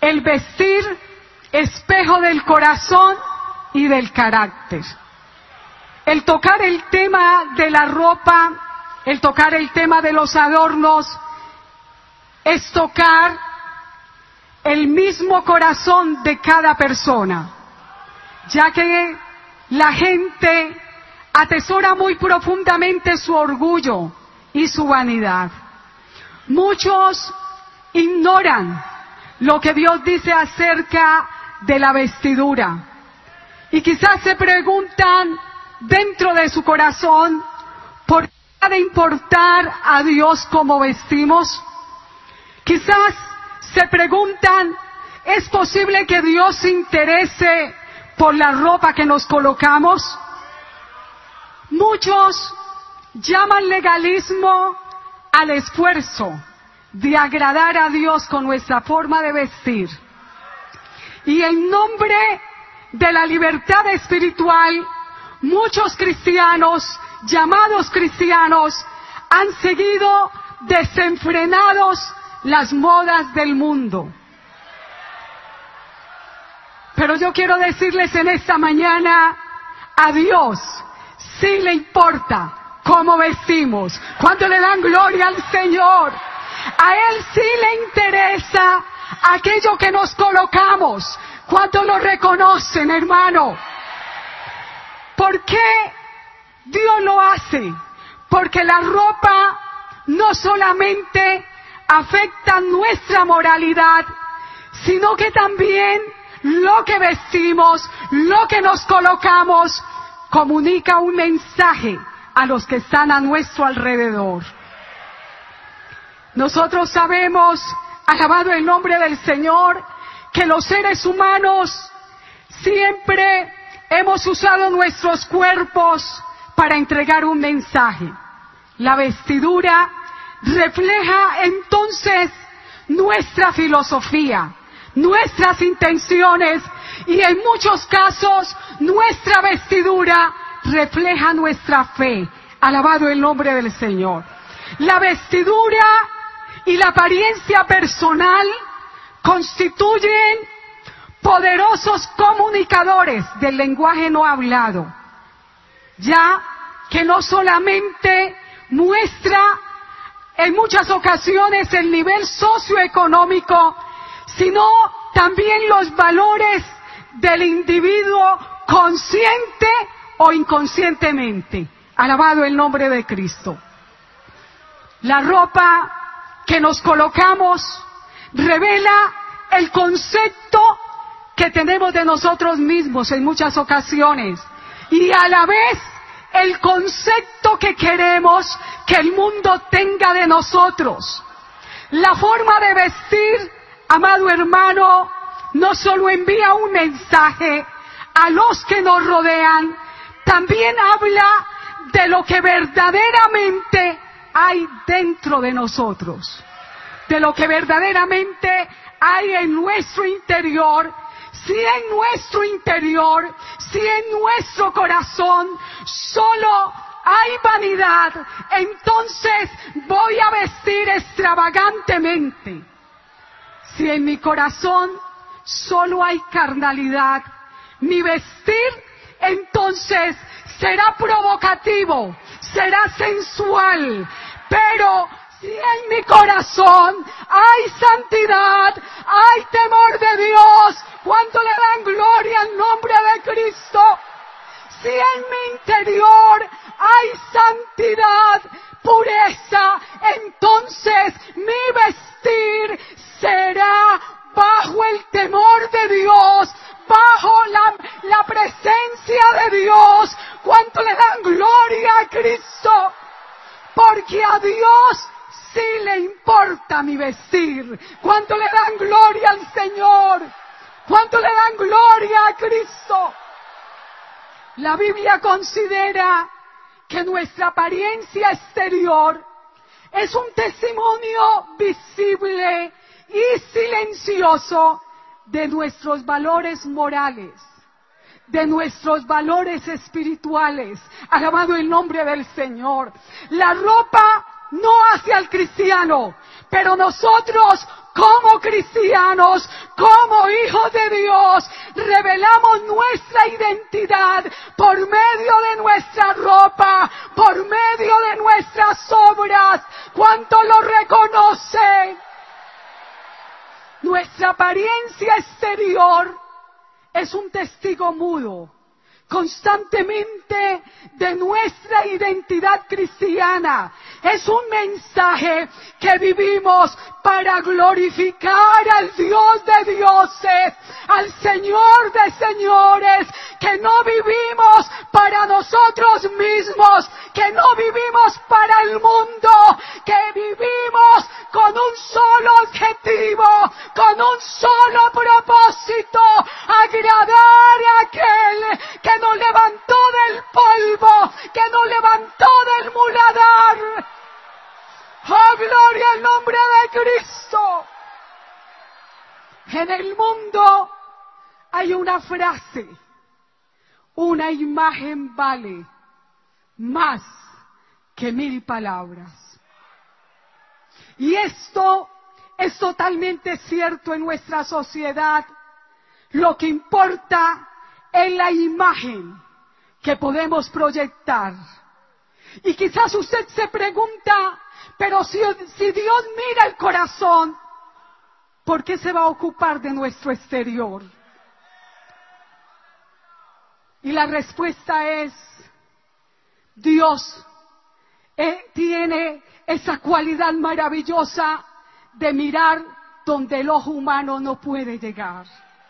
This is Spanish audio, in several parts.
El vestir, espejo del corazón y del carácter. El tocar el tema de la ropa, el tocar el tema de los adornos, es tocar el mismo corazón de cada persona, ya que la gente atesora muy profundamente su orgullo y su vanidad. Muchos ignoran lo que Dios dice acerca de la vestidura y quizás se preguntan dentro de su corazón, ¿por qué ha de importar a Dios cómo vestimos? Quizás se preguntan, ¿es posible que Dios se interese por la ropa que nos colocamos? Muchos llaman legalismo al esfuerzo de agradar a Dios con nuestra forma de vestir. Y en nombre de la libertad espiritual, muchos cristianos, llamados cristianos, han seguido desenfrenados las modas del mundo. Pero yo quiero decirles en esta mañana, a Dios sí le importa cómo vestimos. Cuando le dan gloria al Señor, a Él sí le interesa aquello que nos colocamos. Cuando lo reconocen, hermano. ¿Por qué Dios lo hace? Porque la ropa no solamente afecta nuestra moralidad, sino que también lo que vestimos, lo que nos colocamos, comunica un mensaje a los que están a nuestro alrededor. Nosotros sabemos, alabado el nombre del Señor, que los seres humanos siempre hemos usado nuestros cuerpos para entregar un mensaje. La vestidura refleja entonces nuestra filosofía, nuestras intenciones y en muchos casos nuestra vestidura refleja nuestra fe. Alabado el nombre del Señor. La vestidura y la apariencia personal constituyen poderosos comunicadores del lenguaje no hablado, ya que no solamente muestra en muchas ocasiones el nivel socioeconómico, sino también los valores del individuo consciente o inconscientemente. Alabado el nombre de Cristo. La ropa que nos colocamos revela el concepto que tenemos de nosotros mismos en muchas ocasiones y a la vez el concepto que queremos que el mundo tenga de nosotros. La forma de vestir, amado hermano, no solo envía un mensaje a los que nos rodean, también habla de lo que verdaderamente hay dentro de nosotros, de lo que verdaderamente hay en nuestro interior. Si en nuestro interior, si en nuestro corazón solo hay vanidad, entonces voy a vestir extravagantemente. Si en mi corazón solo hay carnalidad, mi vestir entonces será provocativo, será sensual, pero si en mi corazón hay santidad, hay temor de Dios, ¿cuánto le dan gloria al nombre de Cristo? Si en mi interior hay santidad, pureza, entonces mi vestir será bajo el temor de Dios, bajo la presencia de Dios. ¿Cuánto le dan gloria a Cristo? Porque a Dios sí le importa mi vestir. ¿Cuánto le dan gloria al Señor? ¿Cuánto le dan gloria a Cristo? La Biblia considera que nuestra apariencia exterior es un testimonio visible y silencioso de nuestros valores morales, de nuestros valores espirituales. Alabado el nombre del Señor. La ropa no hacia el cristiano, pero nosotros como cristianos, como hijos de Dios, revelamos nuestra identidad por medio de nuestra ropa, por medio de nuestras obras. ¿Cuánto lo reconocen? Nuestra apariencia exterior es un testigo mudo constantemente de nuestra identidad cristiana. Es un mensaje que vivimos para glorificar al Dios de dioses, al Señor de señores, que no vivimos para nosotros mismos, que no vivimos para el mundo, que vivimos con un solo objetivo, con un solo propósito: agradar a aquel que nos levantó del polvo, que nos levantó del muladar. ¡Oh, gloria al nombre de Cristo! En el mundo hay una frase: una imagen vale más que 1000 palabras. Y esto es totalmente cierto en nuestra sociedad. Lo que importa es la imagen que podemos proyectar. Y quizás usted se pregunta, pero si Dios mira el corazón, ¿por qué se va a ocupar de nuestro exterior? Y la respuesta es: Dios tiene esa cualidad maravillosa de mirar donde el ojo humano no puede llegar.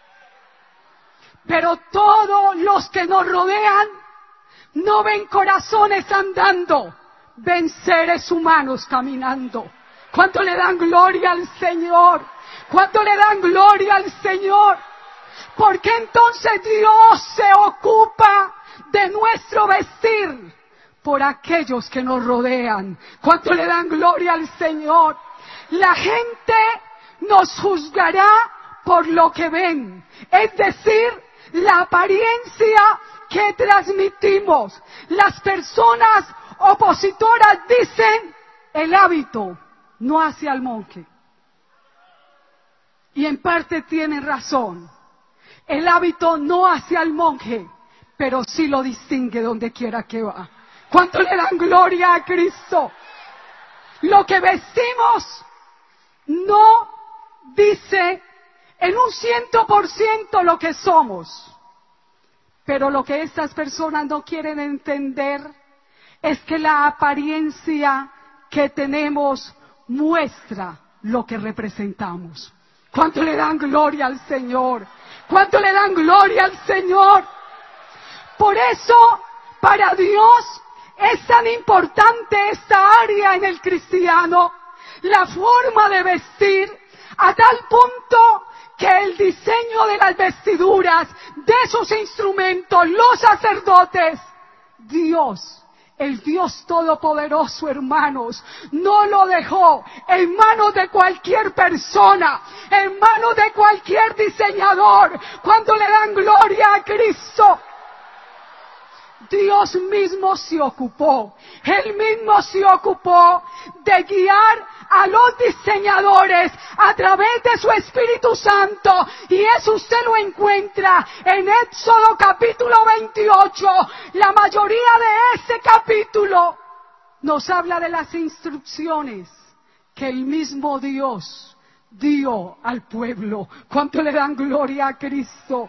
Pero todos los que nos rodean no ven corazones andando, ven seres humanos caminando. ¿Cuánto le dan gloria al Señor? ¿Cuánto le dan gloria al Señor? ¿Por qué entonces Dios se ocupa de nuestro vestir? Por aquellos que nos rodean. ¿Cuánto le dan gloria al Señor? La gente nos juzgará por lo que ven, es decir, la apariencia que transmitimos. Las personas opositoras dicen: el hábito no hace al monje. Y en parte tienen razón. El hábito no hace al monje, pero sí lo distingue donde quiera que va. ¿Cuánto le dan gloria a Cristo? Lo que vestimos no dice en un 100% lo que somos. Pero lo que estas personas no quieren entender es que la apariencia que tenemos muestra lo que representamos. ¿Cuánto le dan gloria al Señor? ¿Cuánto le dan gloria al Señor? Por eso, para Dios es tan importante esta área en el cristiano, la forma de vestir, a tal punto que el diseño de las vestiduras, de sus instrumentos, los sacerdotes, Dios, el Dios Todopoderoso, hermanos, no lo dejó en manos de cualquier persona, en manos de cualquier diseñador. Cuando le dan gloria a Cristo, Dios mismo se ocupó, Él mismo se ocupó de guiar a los diseñadores a través de su Espíritu Santo, y eso usted lo encuentra en Éxodo capítulo 28. La mayoría de ese capítulo nos habla de las instrucciones que el mismo Dios dio al pueblo. ¿Cuánto le dan gloria a Cristo?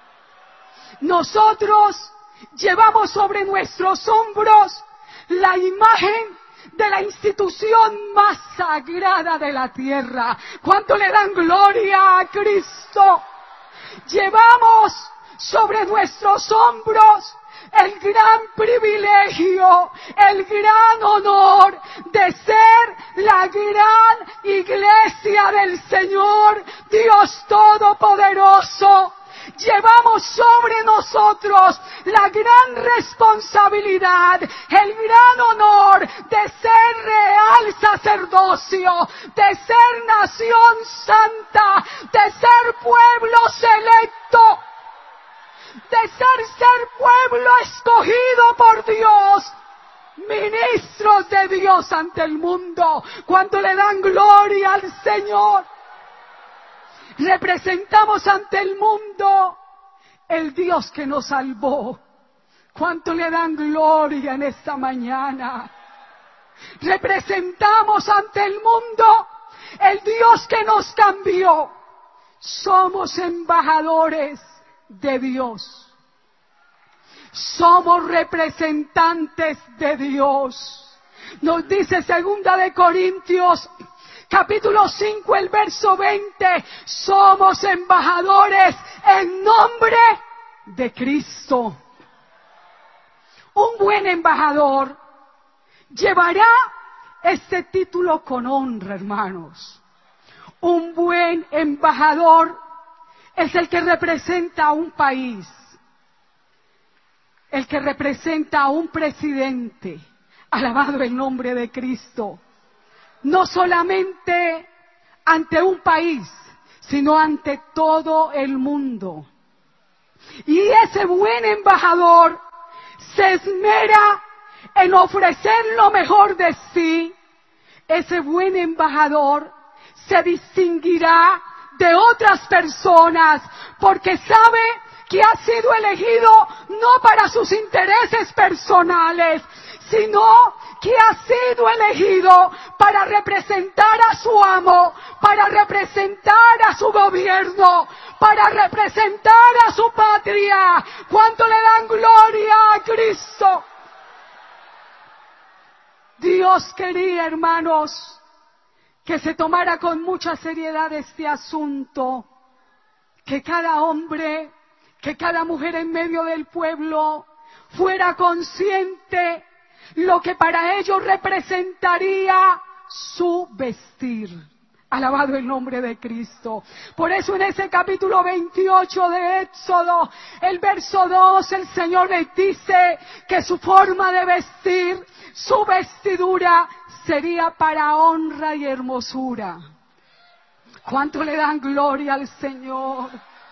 Nosotros llevamos sobre nuestros hombros la imagen de la institución más sagrada de la tierra. ¿Cuánto le dan gloria a Cristo? Llevamos sobre nuestros hombros el gran privilegio, el gran honor de ser la gran iglesia del Señor Dios Todopoderoso. Llevamos sobre nosotros la gran responsabilidad, el gran honor de ser real sacerdocio, de ser nación santa, de ser pueblo selecto, de ser pueblo escogido por Dios, Ministros de Dios ante el mundo. Cuando le dan gloria al Señor, representamos ante el mundo el Dios que nos salvó. ¿Cuánto le dan gloria en esta mañana? Representamos ante el mundo el Dios que nos cambió. Somos embajadores de Dios. Somos representantes de Dios. Nos dice 2 de Corintios, capítulo 5, el verso 20, somos embajadores en nombre de Cristo. Un buen embajador llevará este título con honra, hermanos. Un buen embajador es el que representa a un país, el que representa a un presidente, alabado el nombre de Cristo, no solamente ante un país, sino ante todo el mundo. Y ese buen embajador se esmera en ofrecer lo mejor de sí. Ese buen embajador se distinguirá de otras personas porque sabe que ha sido elegido no para sus intereses personales, sino que ha sido elegido para representar a su amo, para representar a su gobierno, para representar a su patria. ¿Cuánto le dan gloria a Cristo? Dios quería, hermanos, que se tomara con mucha seriedad este asunto, que cada hombre, que cada mujer en medio del pueblo fuera consciente lo que para ellos representaría su vestir. Alabado el nombre de Cristo. Por eso en ese capítulo 28 de Éxodo, el verso 2, el Señor les dice que su forma de vestir, su vestidura, sería para honra y hermosura. ¿Cuánto le dan gloria al Señor?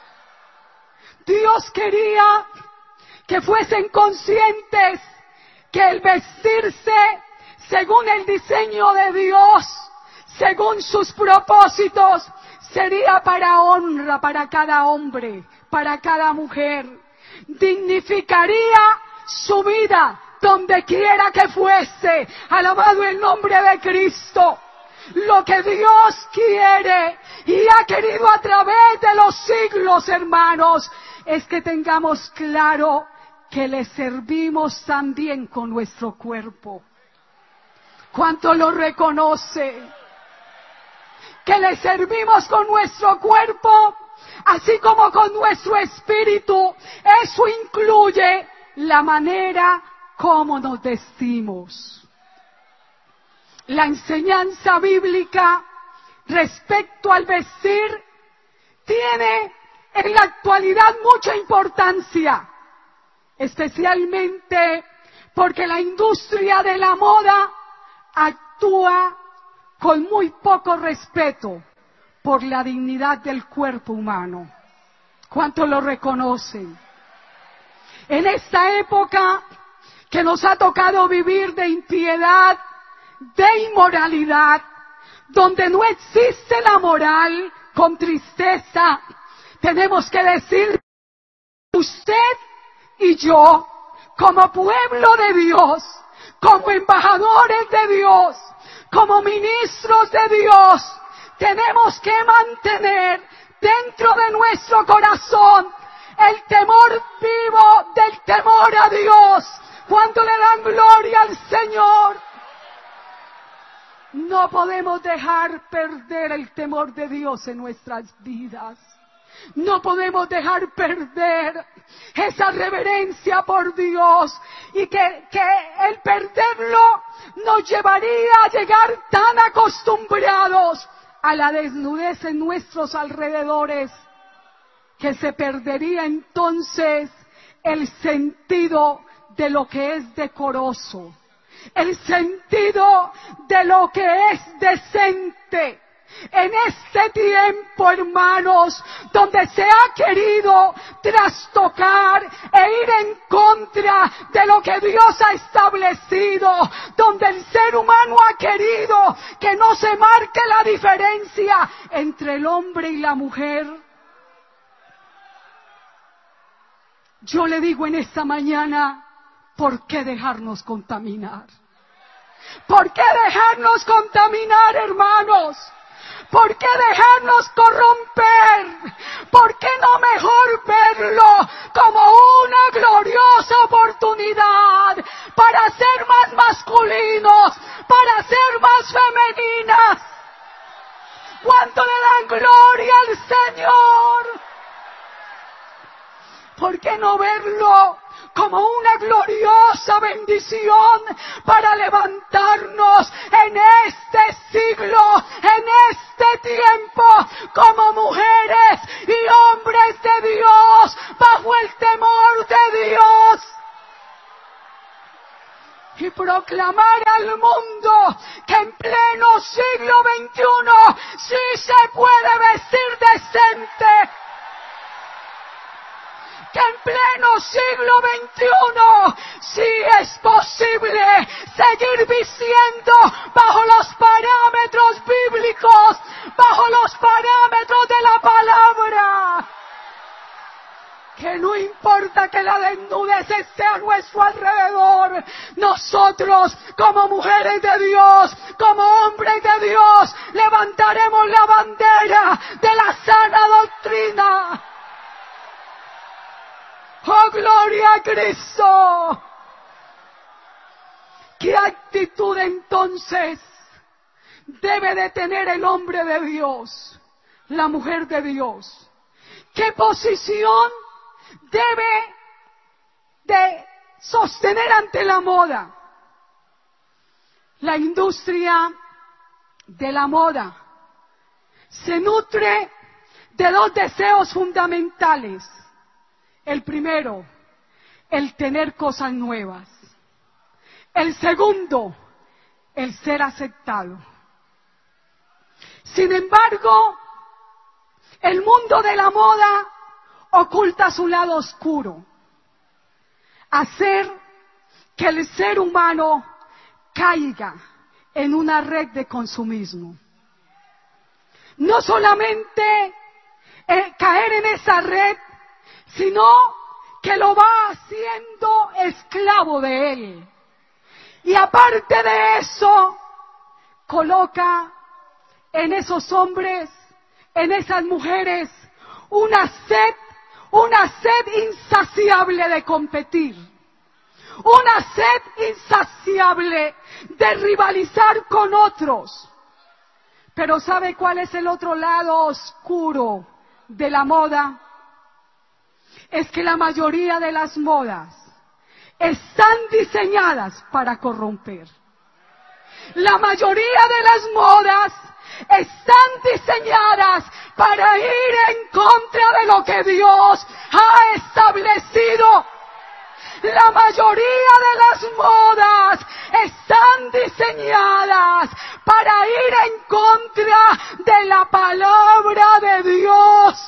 Dios quería que fuesen conscientes que el vestirse según el diseño de Dios, según sus propósitos, sería para honra para cada hombre, para cada mujer. Dignificaría su vida donde quiera que fuese. Alabado el nombre de Cristo. Lo que Dios quiere y ha querido a través de los siglos, hermanos, es que tengamos claro que le servimos también con nuestro cuerpo. ¿Cuánto lo reconoce? Que le servimos con nuestro cuerpo, así como con nuestro espíritu. Eso incluye la manera como nos vestimos. La enseñanza bíblica respecto al vestir tiene en la actualidad mucha importancia, especialmente porque la industria de la moda actúa con muy poco respeto por la dignidad del cuerpo humano. ¿Cuántos lo reconocen? En esta época que nos ha tocado vivir de impiedad, de inmoralidad, donde no existe la moral, con tristeza, tenemos que decir, usted y yo, como pueblo de Dios, como embajadores de Dios, como ministros de Dios, tenemos que mantener dentro de nuestro corazón el temor vivo del temor a Dios. ¿Cuánto le dan gloria al Señor? No podemos dejar perder el temor de Dios en nuestras vidas. No podemos dejar perder esa reverencia por Dios, y que el perderlo nos llevaría a llegar tan acostumbrados a la desnudez en nuestros alrededores que se perdería entonces el sentido de lo que es decoroso, el sentido de lo que es decente, En este tiempo, hermanos, donde se ha querido trastocar e ir en contra de lo que Dios ha establecido, donde el ser humano ha querido que no se marque la diferencia entre el hombre y la mujer. Yo le digo en esta mañana, ¿por qué dejarnos contaminar? ¿Por qué dejarnos contaminar, hermanos? ¿Por qué dejarnos corromper? ¿Por qué no mejor verlo como una gloriosa oportunidad para ser más masculinos, para ser más femeninas? ¿Cuánto le dan gloria al Señor? ¿Por qué no verlo como una gloriosa bendición para levantarnos en este siglo, en este tiempo, como mujeres y hombres de Dios, bajo el temor de Dios? Y proclamar al mundo que en pleno siglo XXI sí se puede vestir decente. Que en pleno siglo XXI sí es posible seguir vistiendo bajo los parámetros bíblicos, bajo los parámetros de la palabra. Que no importa que la desnudez esté a nuestro alrededor, nosotros como mujeres de Dios, como hombres de Dios, levantaremos la bandera de la sana doctrina. ¡Oh, gloria a Cristo! ¿Qué actitud entonces debe de tener el hombre de Dios, la mujer de Dios? ¿Qué posición debe de sostener ante la moda? La industria de la moda se nutre de dos deseos fundamentales. El primero, el tener cosas nuevas. El segundo, el ser aceptado. Sin embargo, el mundo de la moda oculta su lado oscuro. Hacer que el ser humano caiga en una red de consumismo. No solamente caer en esa red, sino que lo va haciendo esclavo de él. Y aparte de eso, coloca en esos hombres, en esas mujeres, una sed insaciable de competir, una sed insaciable de rivalizar con otros. Pero ¿sabe cuál es el otro lado oscuro de la moda? Es que la mayoría de las modas están diseñadas para corromper. La mayoría de las modas están diseñadas para ir en contra de lo que Dios ha establecido. La mayoría de las modas están diseñadas para ir en contra de la palabra de Dios.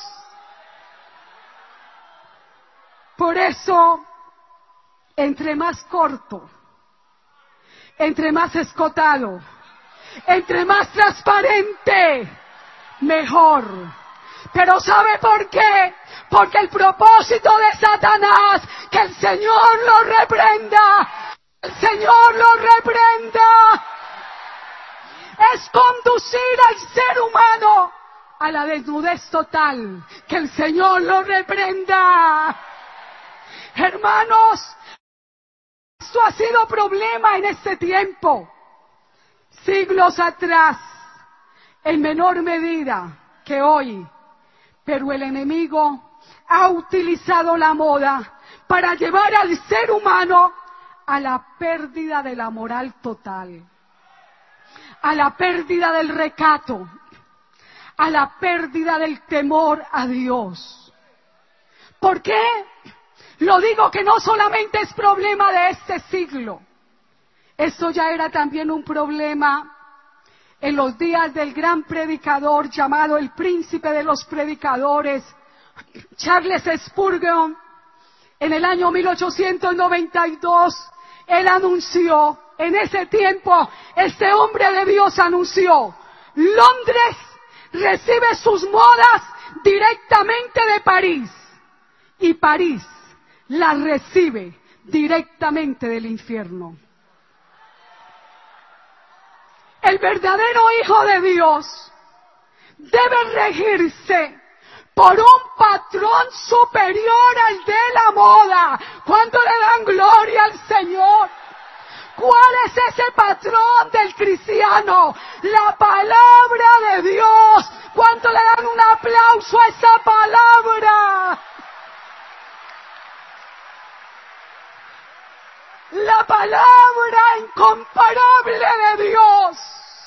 Por eso, entre más corto, entre más escotado, entre más transparente, mejor. Pero ¿sabe por qué? Porque el propósito de Satanás, que el Señor lo reprenda, el Señor lo reprenda, es conducir al ser humano a la desnudez total. Que el Señor lo reprenda. Hermanos, esto ha sido problema en este tiempo. Siglos atrás, en menor medida que hoy, pero el enemigo ha utilizado la moda para llevar al ser humano a la pérdida de la moral total, a la pérdida del recato, a la pérdida del temor a Dios. ¿Por qué? Lo digo que no solamente es problema de este siglo. Esto ya era también un problema en los días del gran predicador llamado el príncipe de los predicadores, Charles Spurgeon, en el año 1892, él anunció, en ese tiempo, este hombre de Dios anunció, Londres recibe sus modas directamente de París, y París las recibe directamente del infierno. El verdadero Hijo de Dios debe regirse por un patrón superior al de la moda. ¿Cuánto le dan gloria al Señor? ¿Cuál es ese patrón del cristiano? La palabra de Dios. ¿Cuánto le dan un aplauso a esa palabra? La palabra incomparable de Dios.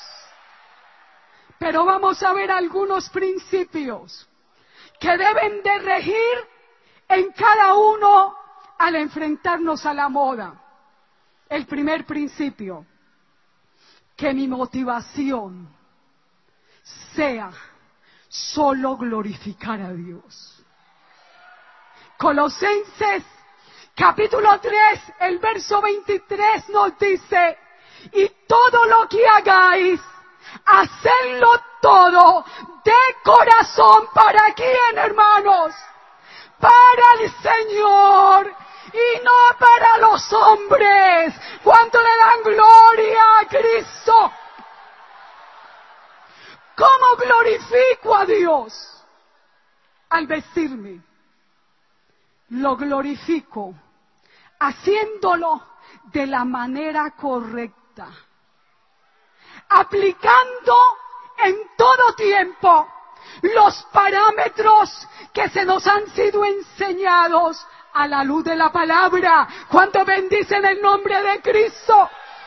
Pero vamos a ver algunos principios que deben de regir en cada uno al enfrentarnos a la moda. El primer principio, que mi motivación sea solo glorificar a Dios. Colosenses capítulo 3, el verso 23 nos dice, y todo lo que hagáis, hacedlo todo de corazón. ¿Para quién, hermanos? Para el Señor y no para los hombres. ¿Cuánto le dan gloria a Cristo? ¿Cómo glorifico a Dios? Al vestirme. Lo glorifico haciéndolo de la manera correcta, aplicando en todo tiempo los parámetros que se nos han sido enseñados a la luz de la palabra. ¿Cuánto bendicen el nombre de Cristo?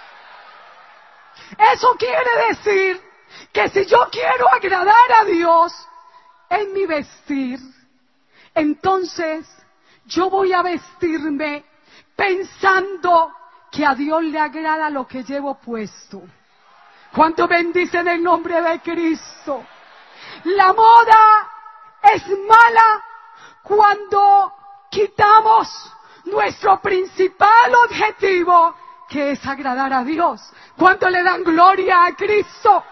Eso quiere decir que si yo quiero agradar a Dios en mi vestir, entonces yo voy a vestirme pensando que a Dios le agrada lo que llevo puesto. ¿Cuánto bendicen el nombre de Cristo? La moda es mala cuando quitamos nuestro principal objetivo, que es agradar a Dios. ¿Cuánto le dan gloria a Cristo?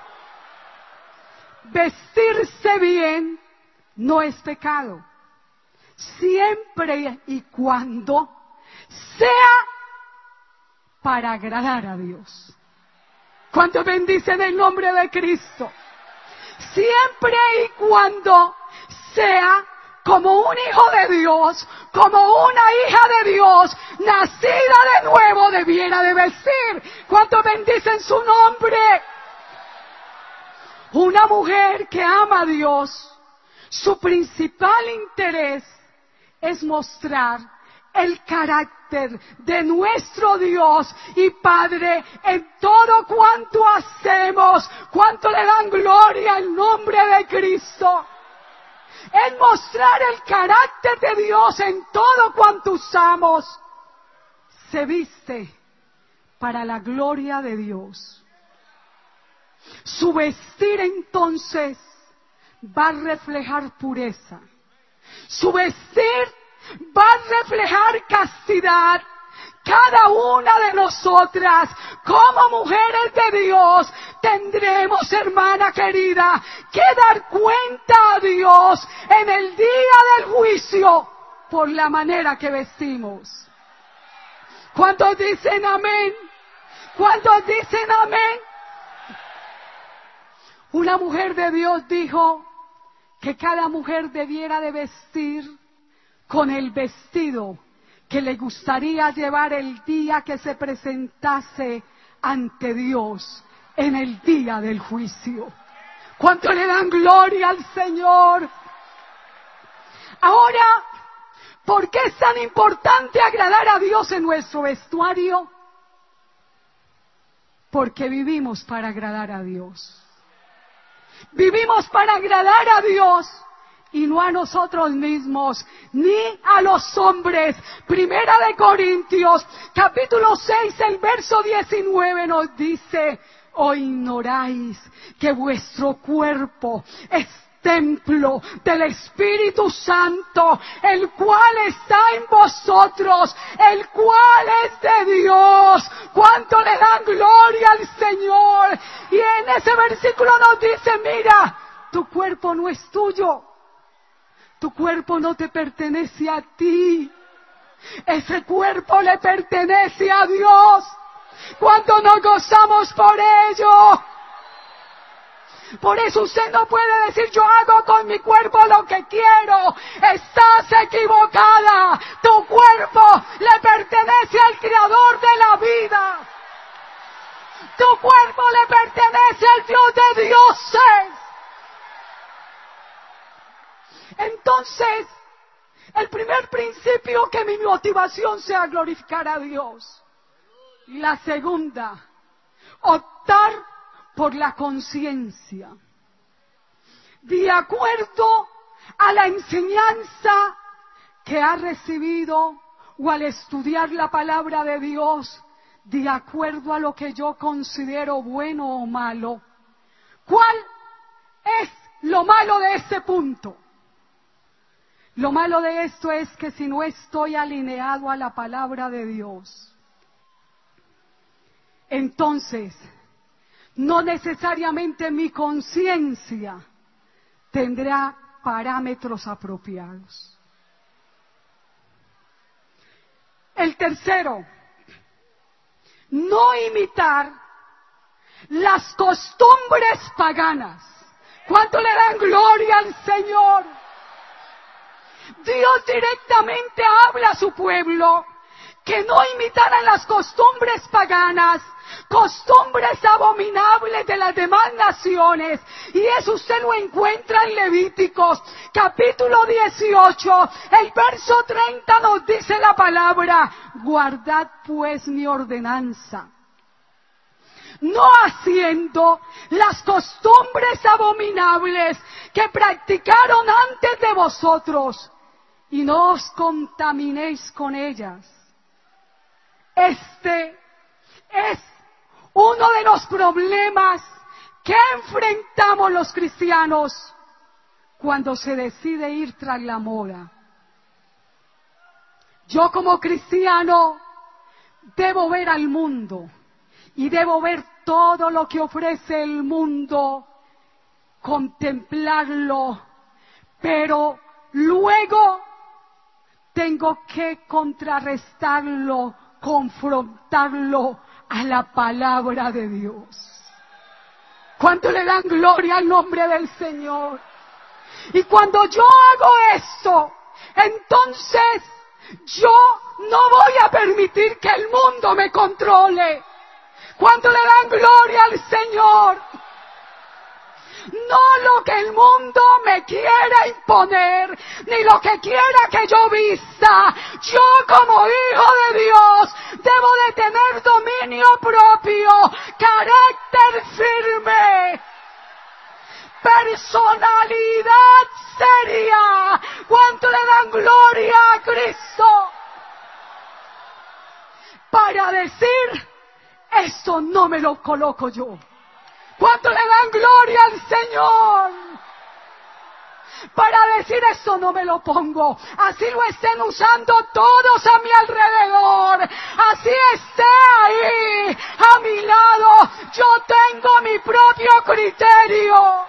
Vestirse bien no es pecado, siempre y cuando sea para agradar a Dios. ¿Cuánto bendicen el nombre de Cristo? Siempre y cuando sea como un hijo de Dios, como una hija de Dios, nacida de nuevo, debiera de vestir. ¿Cuánto bendicen su nombre? Una mujer que ama a Dios, su principal interés es mostrar el carácter de nuestro Dios y Padre en todo cuanto hacemos. ¿Cuánto le dan gloria al nombre de Cristo? Es mostrar el carácter de Dios en todo cuanto usamos. Se viste para la gloria de Dios. Su vestir entonces va a reflejar pureza. Su vestir va a reflejar castidad. Cada una de nosotras, como mujeres de Dios, tendremos, hermana querida, que dar cuenta a Dios en el día del juicio por la manera que vestimos. ¿Cuántos dicen amén? ¿Cuántos dicen amén? Una mujer de Dios dijo que cada mujer debiera de vestir con el vestido que le gustaría llevar el día que se presentase ante Dios en el día del juicio. ¿Cuánto le dan gloria al Señor? Ahora, ¿por qué es tan importante agradar a Dios en nuestro vestuario? Porque vivimos para agradar a Dios. Vivimos para agradar a Dios y no a nosotros mismos, ni a los hombres. Primera de Corintios, capítulo 6, el verso 19 nos dice, ¿O ignoráis que vuestro cuerpo es templo del Espíritu Santo, el cual está en vosotros, el cual es de Dios? ¿Cuánto le dan gloria al Señor? Y en ese versículo nos dice, mira, tu cuerpo no es tuyo, tu cuerpo no te pertenece a ti, ese cuerpo le pertenece a Dios. ¿Cuánto nos gozamos por ello? Por eso usted no puede decir, yo hago con mi cuerpo lo que quiero. Estás equivocada. Tu cuerpo le pertenece al Creador de la vida. Tu cuerpo le pertenece al Dios de dioses. Entonces, el primer principio, que mi motivación sea glorificar a Dios. Y la segunda, optar por la conciencia, de acuerdo a la enseñanza que ha recibido o al estudiar la palabra de Dios, de acuerdo a lo que yo considero bueno o malo. ¿Cuál es lo malo de este punto? Lo malo de esto es que si no estoy alineado a la palabra de Dios, entonces no necesariamente mi conciencia tendrá parámetros apropiados. El tercero, no imitar las costumbres paganas. ¿Cuánto le dan gloria al Señor? Dios directamente habla a su pueblo que no imitaran las costumbres paganas, costumbres abominables de las demás naciones. Y eso usted lo encuentra en Levíticos capítulo 18, el verso 30 nos dice la palabra: guardad pues mi ordenanza, no haciendo las costumbres abominables que practicaron antes de vosotros, y no os contaminéis con ellas. Este es uno de los problemas que enfrentamos los cristianos cuando se decide ir tras la moda. Yo como cristiano debo ver al mundo y debo ver todo lo que ofrece el mundo, contemplarlo, pero luego tengo que contrarrestarlo, confrontarlo a la palabra de Dios. ¿Cuánto le dan gloria al nombre del Señor? Y cuando yo hago esto, entonces yo no voy a permitir que el mundo me controle. ¿Cuánto le dan gloria al Señor? No lo que el mundo me quiera imponer, ni lo que quiera que yo vista. Yo como hijo de Dios debo de tener dominio propio, carácter firme, personalidad seria. ¿Cuánto le dan gloria a Cristo? Para decir, esto no me lo coloco yo. ¿Cuánto le dan gloria al Señor? Para decir, esto no me lo pongo. Así lo estén usando todos a mi alrededor, así esté ahí a mi lado, yo tengo mi propio criterio.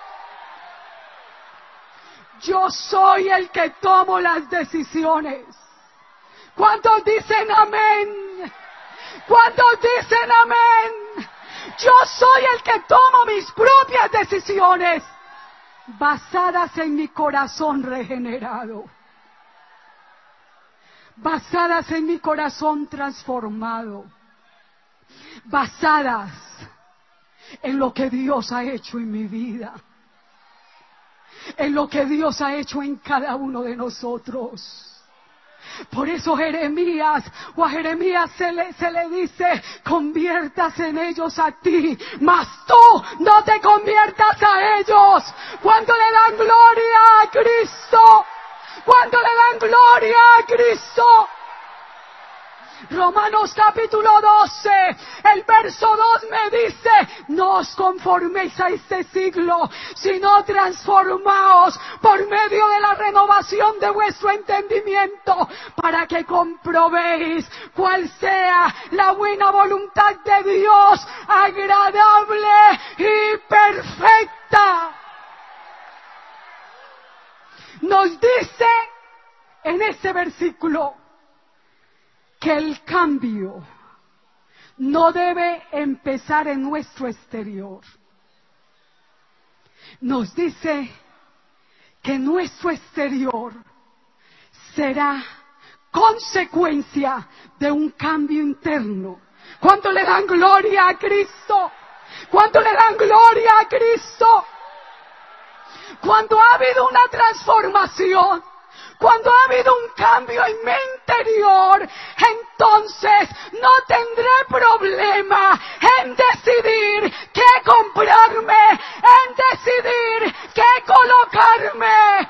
Yo soy el que tomo las decisiones. ¿Cuántos dicen amén? ¿Cuántos dicen amén? Yo soy el que tomo mis propias decisiones basadas en mi corazón regenerado, basadas en mi corazón transformado, basadas en lo que Dios ha hecho en mi vida, en lo que Dios ha hecho en cada uno de nosotros. Por eso Jeremías se le dice, conviértase en ellos a ti, mas tú no te conviertas a ellos. Cuando le dan gloria a Cristo, cuando le dan gloria a Cristo, Romanos capítulo 12, el verso 2 me dice, no os conforméis a este siglo, sino transformaos por medio de la renovación de vuestro entendimiento, para que comprobéis cuál sea la buena voluntad de Dios, agradable y perfecta. Nos dice en este versículo que el cambio no debe empezar en nuestro exterior. Nos dice que nuestro exterior será consecuencia de un cambio interno. ¿Cuánto le dan gloria a Cristo? ¿Cuánto le dan gloria a Cristo? Cuando ha habido una transformación, cuando ha habido un cambio en mi interior, entonces no tendré problema en decidir qué comprarme, en decidir qué colocarme.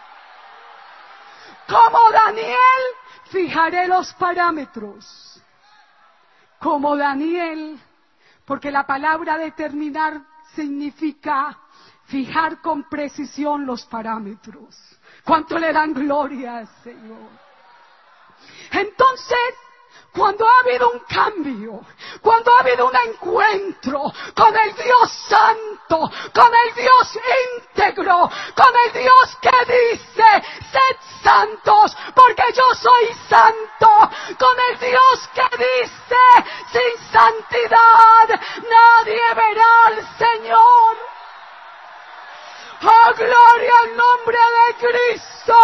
Como Daniel, fijaré los parámetros. Como Daniel, porque la palabra determinar significa fijar con precisión los parámetros. ¿Cuánto le dan gloria al Señor? Entonces, cuando ha habido un cambio, cuando ha habido un encuentro con el Dios santo, con el Dios íntegro, con el Dios que dice, sed santos, porque yo soy santo, con el Dios que dice, sin santidad nadie verá al Señor. ¡Oh, gloria al nombre de Cristo!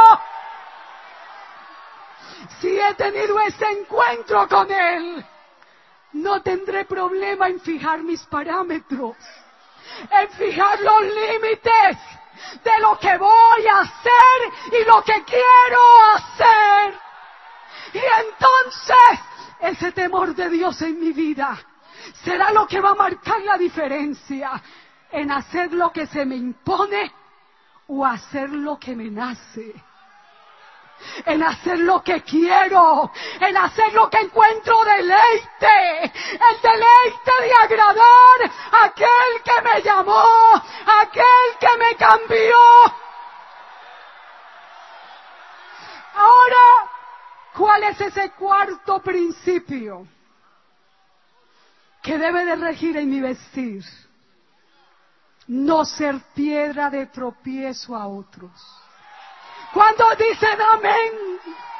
Si he tenido ese encuentro con Él, no tendré problema en fijar mis parámetros, en fijar los límites de lo que voy a hacer y lo que quiero hacer. Y entonces, ese temor de Dios en mi vida será lo que va a marcar la diferencia en hacer lo que se me impone o hacer lo que me nace. En hacer lo que quiero, en hacer lo que encuentro deleite, el deleite de agradar a aquel que me llamó, a aquel que me cambió. Ahora, ¿cuál es ese cuarto principio que debe de regir en mi vestir? No ser piedra de tropiezo a otros. ¿Cuántos dicen amén?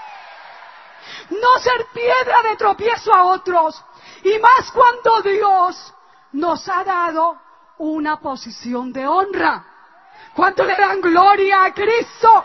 No ser piedra de tropiezo a otros. Y más cuando Dios nos ha dado una posición de honra. ¿Cuántos le dan gloria a Cristo?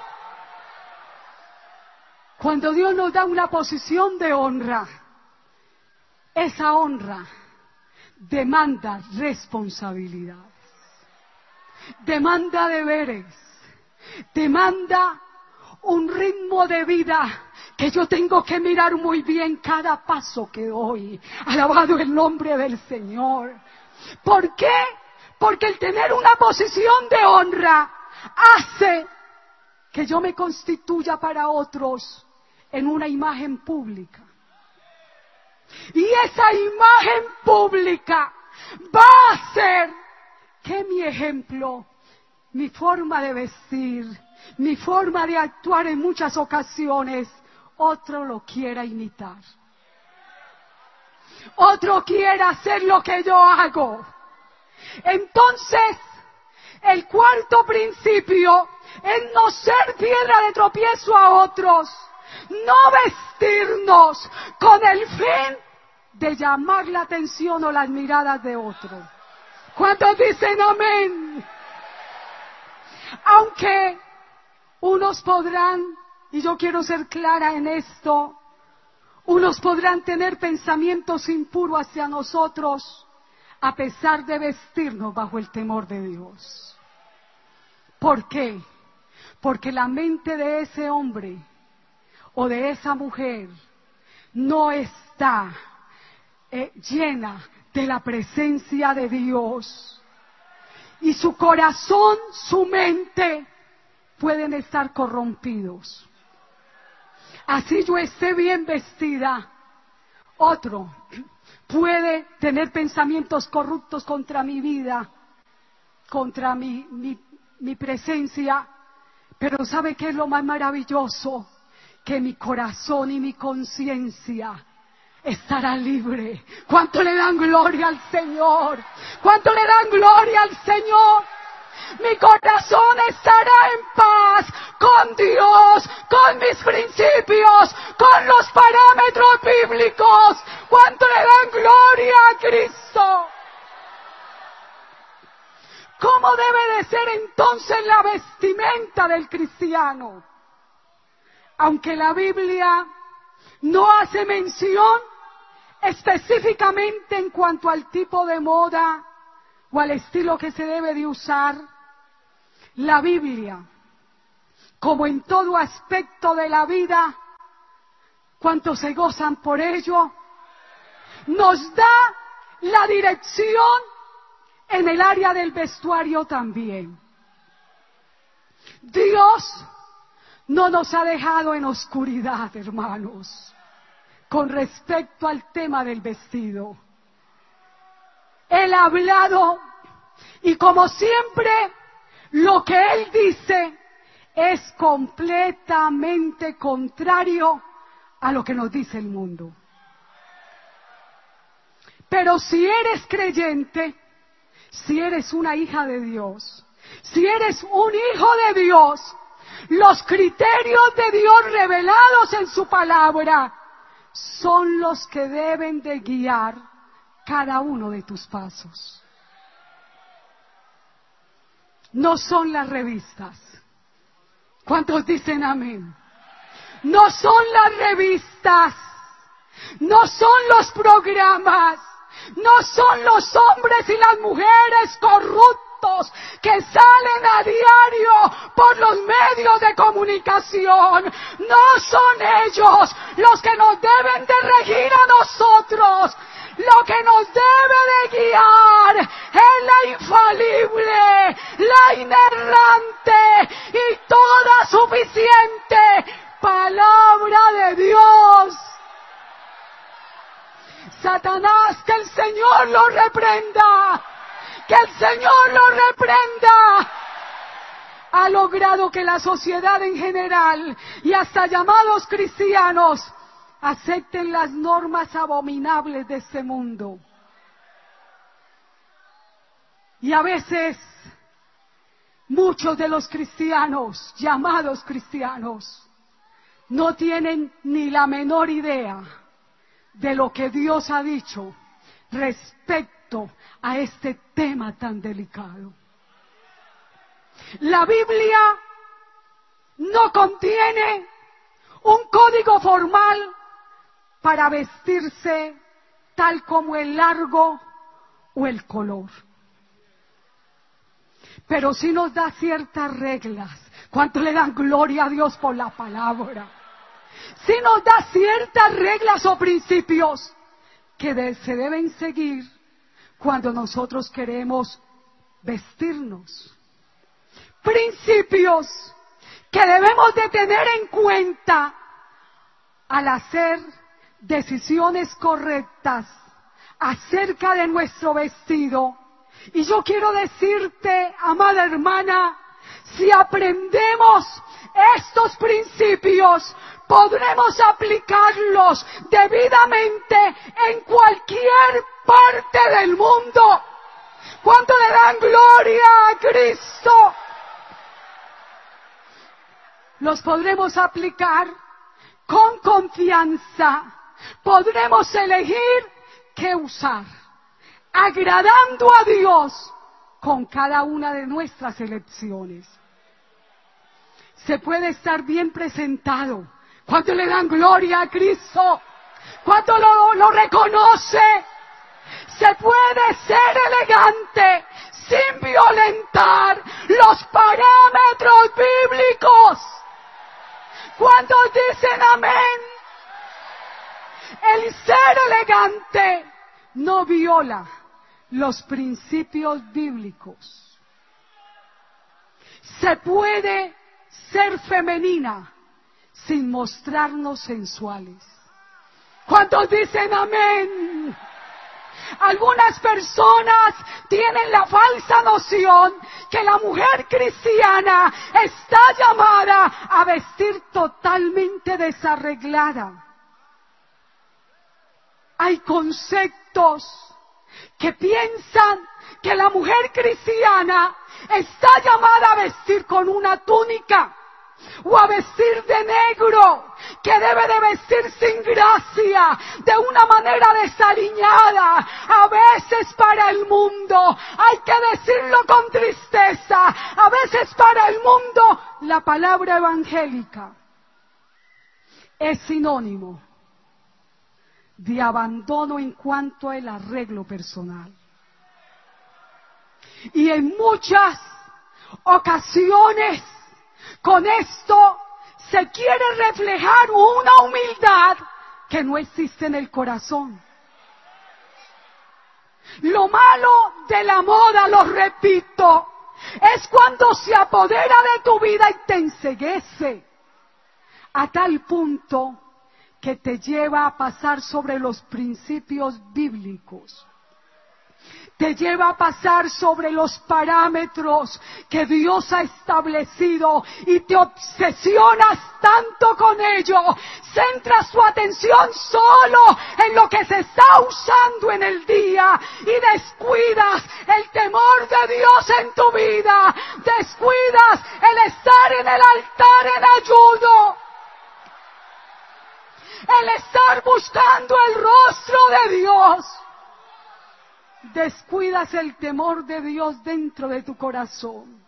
Cuando Dios nos da una posición de honra, esa honra demanda responsabilidad. Demanda deberes, demanda un ritmo de vida que yo tengo que mirar muy bien cada paso que doy. Alabado el nombre del Señor. ¿Por qué? Porque el tener una posición de honra hace que yo me constituya para otros en una imagen pública. Y esa imagen pública va a hacer que mi ejemplo, mi forma de vestir, mi forma de actuar en muchas ocasiones, otro lo quiera imitar. Otro quiera hacer lo que yo hago. Entonces, el cuarto principio es no ser piedra de tropiezo a otros, no vestirnos con el fin de llamar la atención o las miradas de otros. ¿Cuántos dicen amén? Aunque unos podrán, y yo quiero ser clara en esto, unos podrán tener pensamientos impuros hacia nosotros a pesar de vestirnos bajo el temor de Dios. ¿Por qué? Porque la mente de ese hombre o de esa mujer no está llena de la presencia de Dios. Y su corazón, su mente, pueden estar corrompidos. Así yo esté bien vestida, Otro puede tener pensamientos corruptos contra mi vida, contra mi presencia, pero ¿sabe qué es lo más maravilloso? Que mi corazón y mi conciencia estará libre. ¿Cuánto le dan gloria al Señor? ¿Cuánto le dan gloria al Señor? Mi corazón estará en paz con Dios, con mis principios, con los parámetros bíblicos. ¿Cuánto le dan gloria a Cristo? ¿Cómo debe de ser entonces la vestimenta del cristiano? Aunque la Biblia no hace mención específicamente en cuanto al tipo de moda o al estilo que se debe de usar, la Biblia, como en todo aspecto de la vida, ¿cuántos se gozan por ello? Nos da la dirección en el área del vestuario también. Dios no nos ha dejado en oscuridad, hermanos, con respecto al tema del vestido. Él ha hablado y como siempre, lo que Él dice es completamente contrario a lo que nos dice el mundo. Pero si eres creyente, si eres una hija de Dios, si eres un hijo de Dios, los criterios de Dios revelados en su palabra son los que deben de guiar cada uno de tus pasos. No son las revistas. ¿Cuántos dicen amén? No son las revistas, no son los programas, no son los hombres y las mujeres corruptos que salen a diario por los medios de comunicación. No son ellos los que nos deben de regir a nosotros. Lo que nos debe de guiar es la infalible, la inerrante y toda suficiente palabra de Dios. Satanás, que el Señor lo reprenda, que el Señor lo reprenda. Ha logrado que la sociedad en general y hasta llamados cristianos acepten las normas abominables de este mundo. Y a veces muchos de los cristianos, llamados cristianos, no tienen ni la menor idea de lo que Dios ha dicho respecto a este tema tan delicado. La Biblia no contiene un código formal para vestirse tal como el largo o el color. Pero sí nos da ciertas reglas. ¿Cuánto le dan gloria a Dios por la palabra? Sí nos da ciertas reglas o principios que se deben seguir cuando nosotros queremos vestirnos. Principios que debemos de tener en cuenta al hacer decisiones correctas acerca de nuestro vestido. Y yo quiero decirte, amada hermana, si aprendemos estos principios, podremos aplicarlos debidamente en cualquier parte del mundo. ¿Cuánto le dan gloria a Cristo? Los podremos aplicar con confianza. Podremos elegir qué usar, agradando a Dios con cada una de nuestras elecciones. Se puede estar bien presentado. ¿Cuánto le dan gloria a Cristo? ¿Cuánto lo reconoce? Se puede ser elegante sin violentar los parámetros bíblicos. ¿Cuántos dicen amén? El ser elegante no viola los principios bíblicos. Se puede ser femenina sin mostrarnos sensuales. ¿Cuántos dicen amén? Algunas personas tienen la falsa noción que la mujer cristiana está llamada a vestir totalmente desarreglada. Hay conceptos que piensan que la mujer cristiana está llamada a vestir con una túnica o a vestir de negro, que debe de vestir sin gracia, de una manera desaliñada, a veces para el mundo, hay que decirlo con tristeza, a veces para el mundo, la palabra evangélica es sinónimo de abandono en cuanto al arreglo personal. Y en muchas ocasiones, con esto se quiere reflejar una humildad que no existe en el corazón. Lo malo de la moda, lo repito, es cuando se apodera de tu vida y te enceguece a tal punto que te lleva a pasar sobre los principios bíblicos. Te lleva a pasar sobre los parámetros que Dios ha establecido y te obsesionas tanto con ello, centras tu atención solo en lo que se está usando en el día y descuidas el temor de Dios en tu vida, descuidas el estar en el altar en ayuno, el estar buscando el rostro de Dios. Descuidas el temor de Dios dentro de tu corazón.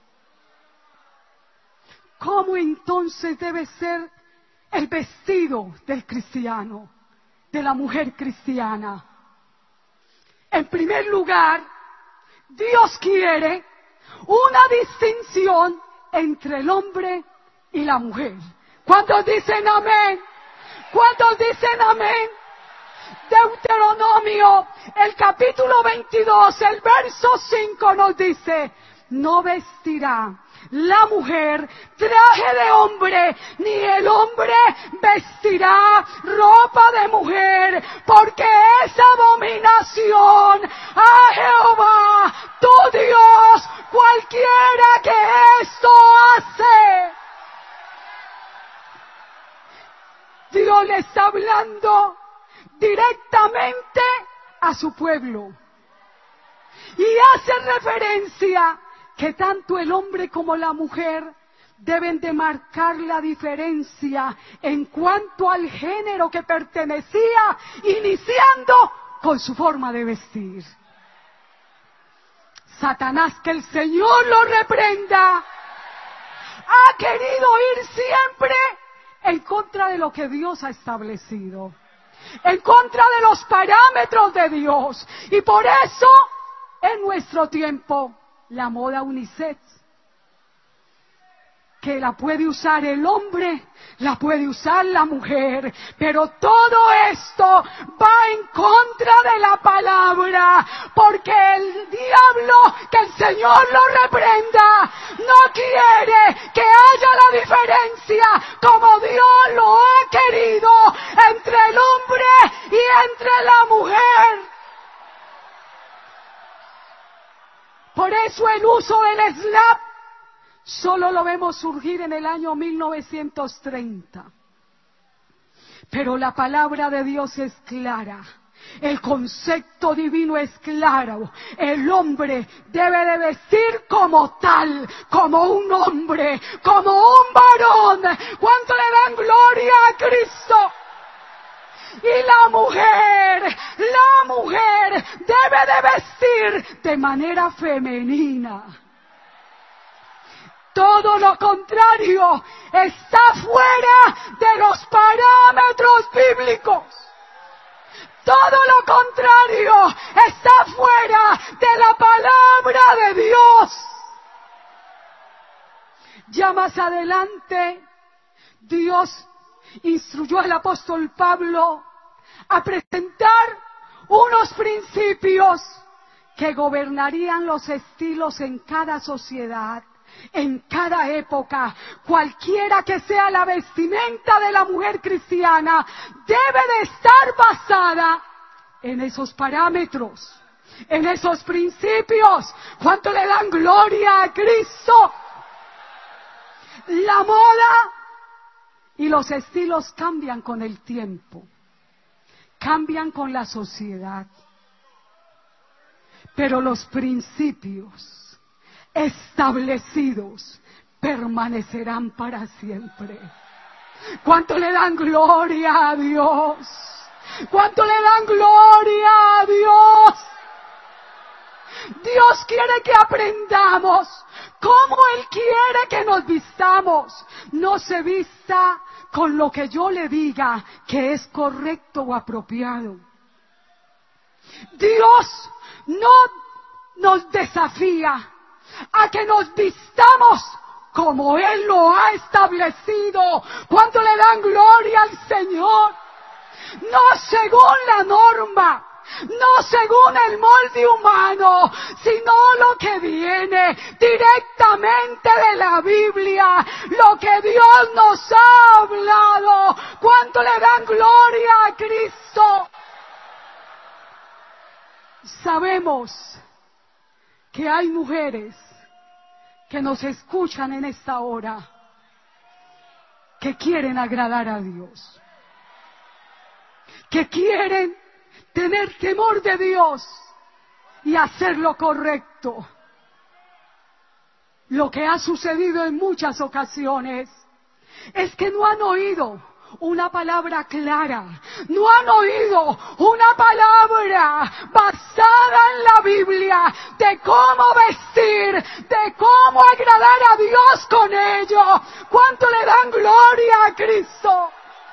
¿Cómo entonces debe ser el vestido del cristiano, de la mujer cristiana? En primer lugar, Dios quiere una distinción entre el hombre y la mujer. ¿Cuántos dicen amén? ¿Cuántos dicen amén? Deuteronomio, el capítulo 22, el verso 5 nos dice: no vestirá la mujer traje de hombre, ni el hombre vestirá ropa de mujer, porque es abominación a Jehová, tu Dios, cualquiera que esto hace. Dios le está hablando directamente a su pueblo y hace referencia que tanto el hombre como la mujer deben de marcar la diferencia en cuanto al género que pertenecía, iniciando con su forma de vestir. Satanás, que el Señor lo reprenda, ha querido ir siempre en contra de lo que Dios ha establecido, en contra de los parámetros de Dios. Y por eso, en nuestro tiempo, la moda unisex, que la puede usar el hombre, la puede usar la mujer, pero todo esto va en contra de la palabra, porque el diablo, que el Señor lo reprenda, no quiere que haya la diferencia como Dios lo ha querido entre el hombre y entre la mujer. Por eso el uso del slap solo lo vemos surgir en el año 1930. Pero la palabra de Dios es clara. El concepto divino es claro. El hombre debe de vestir como tal, como un hombre, como un varón. ¿Cuánto le dan gloria a Cristo? Y la mujer debe de vestir de manera femenina. Todo lo contrario está fuera de los parámetros bíblicos. Todo lo contrario está fuera de la palabra de Dios. Ya más adelante, Dios instruyó al apóstol Pablo a presentar unos principios que gobernarían los estilos en cada sociedad, En cada época, cualquiera que sea la vestimenta de la mujer cristiana, debe de estar basada en esos parámetros, en esos principios. ¿Cuánto le dan gloria a Cristo? La moda y los estilos cambian con el tiempo, cambian con la sociedad, pero los principios establecidos permanecerán para siempre. ¿Cuánto le dan gloria a Dios? ¿Cuánto le dan gloria a Dios? Dios quiere que aprendamos cómo Él quiere que nos vistamos. No se vista con lo que yo le diga que es correcto o apropiado. Dios no nos desafía a que nos vistamos como Él lo ha establecido. ¿Cuánto le dan gloria al Señor? No según la norma, no según el molde humano, sino lo que viene directamente de la Biblia, lo que Dios nos ha hablado. ¿Cuánto le dan gloria a Cristo? Sabemos que hay mujeres que nos escuchan en esta hora, que quieren agradar a Dios, que quieren tener temor de Dios y hacer lo correcto. Lo que ha sucedido en muchas ocasiones es que no han oído una palabra clara, no han oído una palabra basada en la Biblia de cómo vestir, de cómo agradar a Dios con ello. ¿Cuánto le dan gloria a Cristo?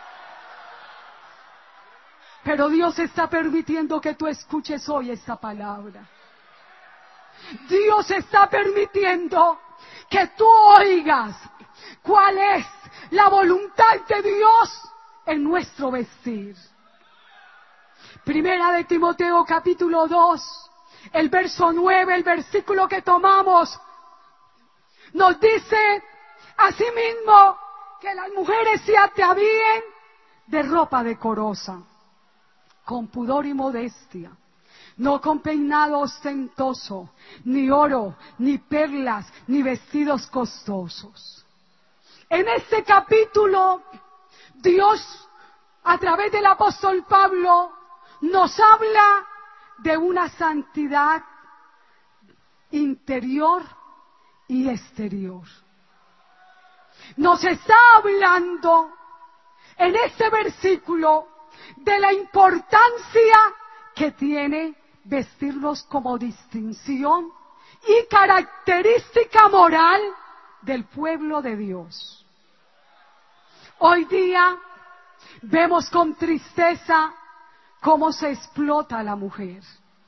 Pero Dios está permitiendo que tú escuches hoy esta palabra. Dios está permitiendo que tú oigas cuál es la voluntad de Dios en nuestro vestir. Primera de Timoteo capítulo 2, el verso 9, el versículo que tomamos, nos dice asimismo que las mujeres se atavíen de ropa decorosa, con pudor y modestia, no con peinado ostentoso, ni oro, ni perlas, ni vestidos costosos. En este capítulo, Dios, a través del apóstol Pablo, nos habla de una santidad interior y exterior. Nos está hablando en este versículo de la importancia que tiene vestirnos como distinción y característica moral del pueblo de Dios. Hoy día vemos con tristeza cómo se explota a la mujer.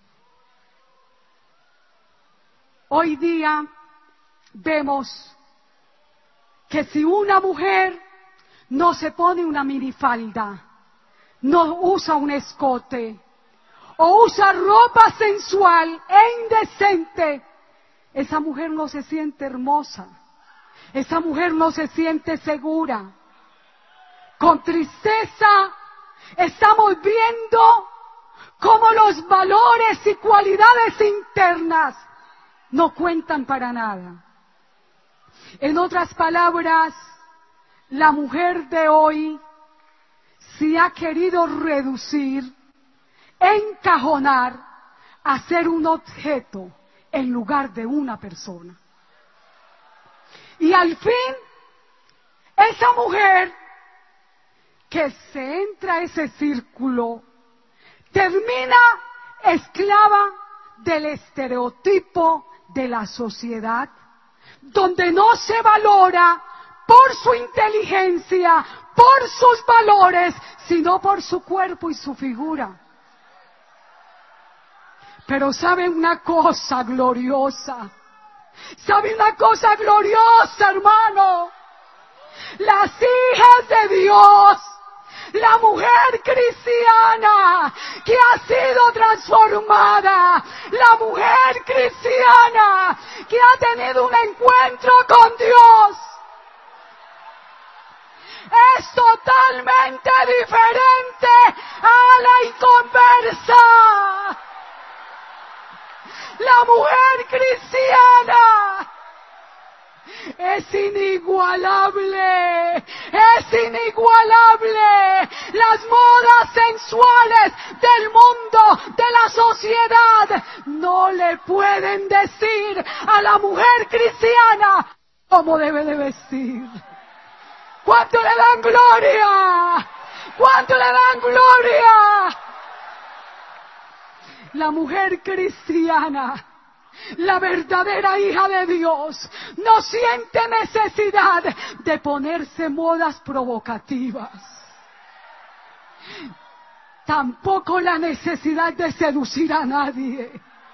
Hoy día vemos que si una mujer no se pone una minifalda, no usa un escote o usa ropa sensual e indecente, esa mujer no se siente hermosa, esa mujer no se siente segura. Con tristeza estamos viendo cómo los valores y cualidades internas no cuentan para nada. En otras palabras, la mujer de hoy se ha querido reducir, encajonar, a ser un objeto en lugar de una persona. Y al fin, esa mujer que se entra a ese círculo termina esclava del estereotipo de la sociedad, donde no se valora por su inteligencia, por sus valores, sino por su cuerpo y su figura. Pero ¿sabe una cosa gloriosa? ¿Sabe una cosa gloriosa, hermano? Las hijas de Dios, La mujer cristiana que ha sido transformada. La mujer cristiana que ha tenido un encuentro con Dios. Es totalmente diferente a la inconversa. La mujer cristiana es inigualable, es inigualable. Las modas sensuales del mundo, de la sociedad, no le pueden decir a la mujer cristiana cómo debe de vestir. ¿Cuánto le dan gloria? ¿Cuánto le dan gloria? La mujer cristiana, la verdadera hija de Dios, no siente necesidad de ponerse modas provocativas. Tampoco la necesidad de seducir a nadie.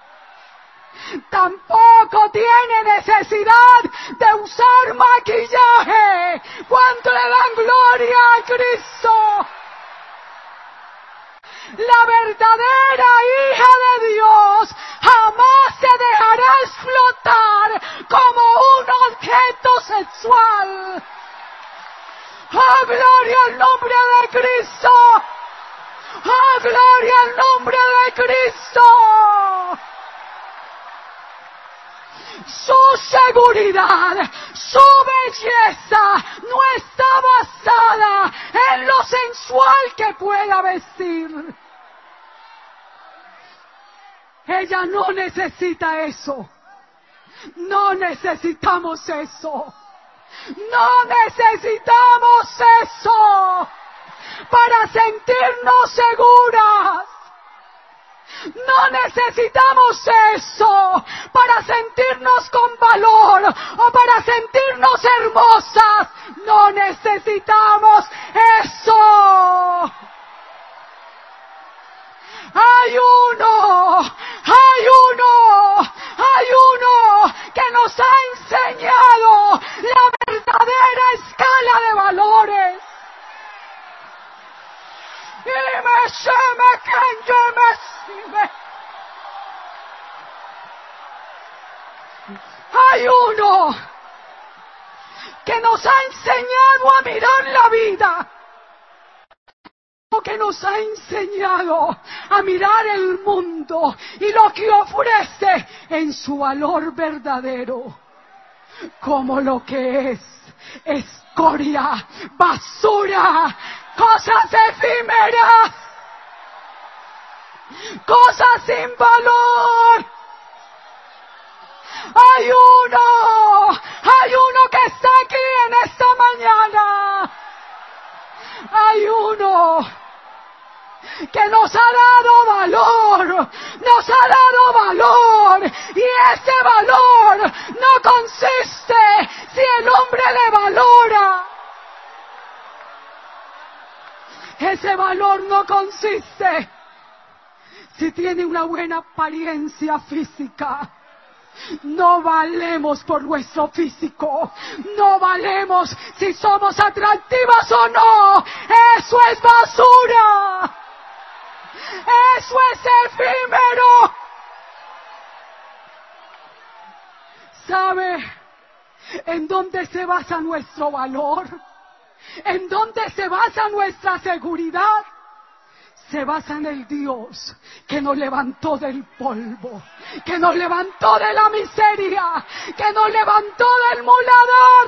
Tampoco tiene necesidad de usar maquillaje. ¿Cuánto le dan gloria a Cristo? La verdadera hija de Dios jamás se dejará explotar como un objeto sexual. ¡Oh, gloria al nombre de Cristo! ¡Oh, gloria al nombre de Cristo! Su seguridad, su belleza no está basada en lo sensual que pueda vestir. Ella no necesita eso. No necesitamos eso. No necesitamos eso para sentirnos seguras. No necesitamos eso para sentirnos con valor o para sentirnos hermosas. No necesitamos eso. Hay uno que nos ha enseñado la verdadera escala de valores. Hay uno que nos ha enseñado a mirar la vida, que nos ha enseñado a mirar el mundo y lo que ofrece en su valor verdadero, como lo que es escoria, basura, cosas efímeras, cosas sin valor. Hay uno que está aquí en esta mañana. Hay uno que nos ha dado valor, y ese valor no consiste si el hombre le valora. Ese valor no consiste si tiene una buena apariencia física. No valemos por nuestro físico. No valemos si somos atractivas o no. Eso es basura. Eso es efímero. ¿Sabe en dónde se basa nuestro valor? ¿En dónde se basa nuestra seguridad? Se basa en el Dios que nos levantó del polvo, que nos levantó de la miseria, que nos levantó del muladar.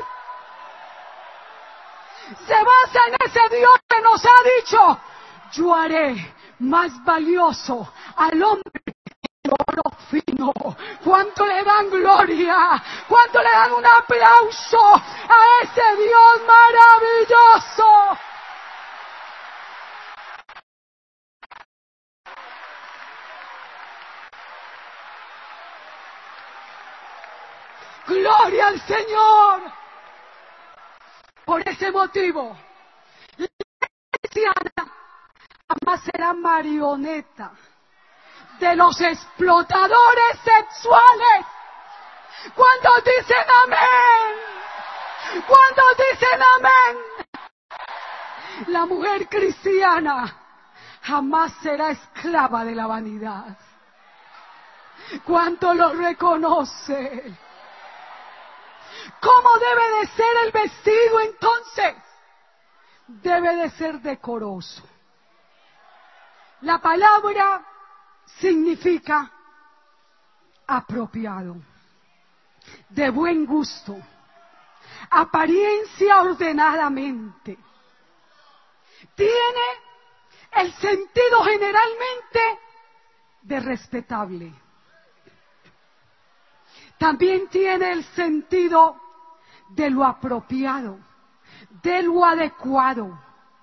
Se basa en ese Dios que nos ha dicho: yo haré más valioso al hombre que oro fino. ¿Cuánto le dan gloria? ¿Cuánto le dan un aplauso a ese Dios maravilloso? Gloria al Señor. Por ese motivo, la cristiana jamás será marioneta de los explotadores sexuales. ¿Cuántos dicen amén? ¿Cuántos dicen amén? La mujer cristiana jamás será esclava de la vanidad. ¿Cuánto lo reconoce? ¿Cómo debe de ser el vestido entonces? Debe de ser decoroso. La palabra significa apropiado, de buen gusto, apariencia ordenadamente. Tiene el sentido generalmente de respetable. También tiene el sentido de lo apropiado, de lo adecuado,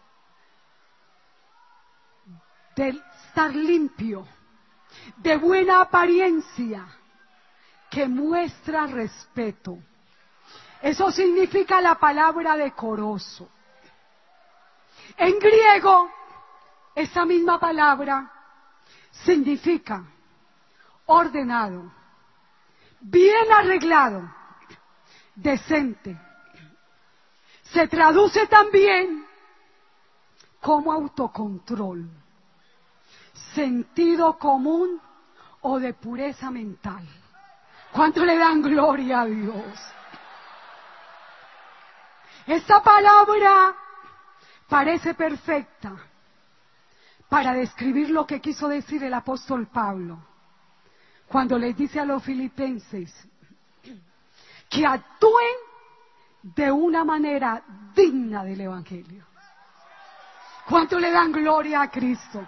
de estar limpio, de buena apariencia, que muestra respeto. Eso significa la palabra decoroso. En griego, esa misma palabra significa ordenado, bien arreglado, decente. Se traduce también como autocontrol, sentido común o de pureza mental. ¿Cuánto le dan gloria a Dios? Esta palabra parece perfecta para describir lo que quiso decir el apóstol Pablo cuando les dice a los filipenses que actúen de una manera digna del Evangelio. ¿Cuánto le dan gloria a Cristo?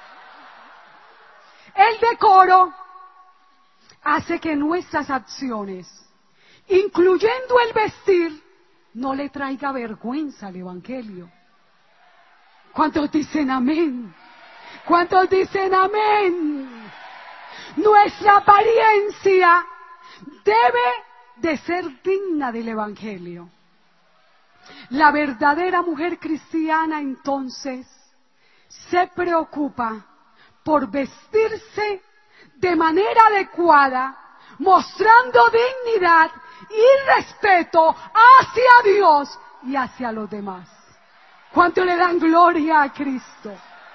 El decoro hace que nuestras acciones, incluyendo el vestir, no le traiga vergüenza al Evangelio. ¿Cuántos dicen amén? ¿Cuántos dicen amén? Nuestra apariencia debe de ser digna del Evangelio. La verdadera mujer cristiana entonces se preocupa por vestirse de manera adecuada, mostrando dignidad y respeto hacia Dios y hacia los demás. ¿Cuánto le dan gloria a Cristo?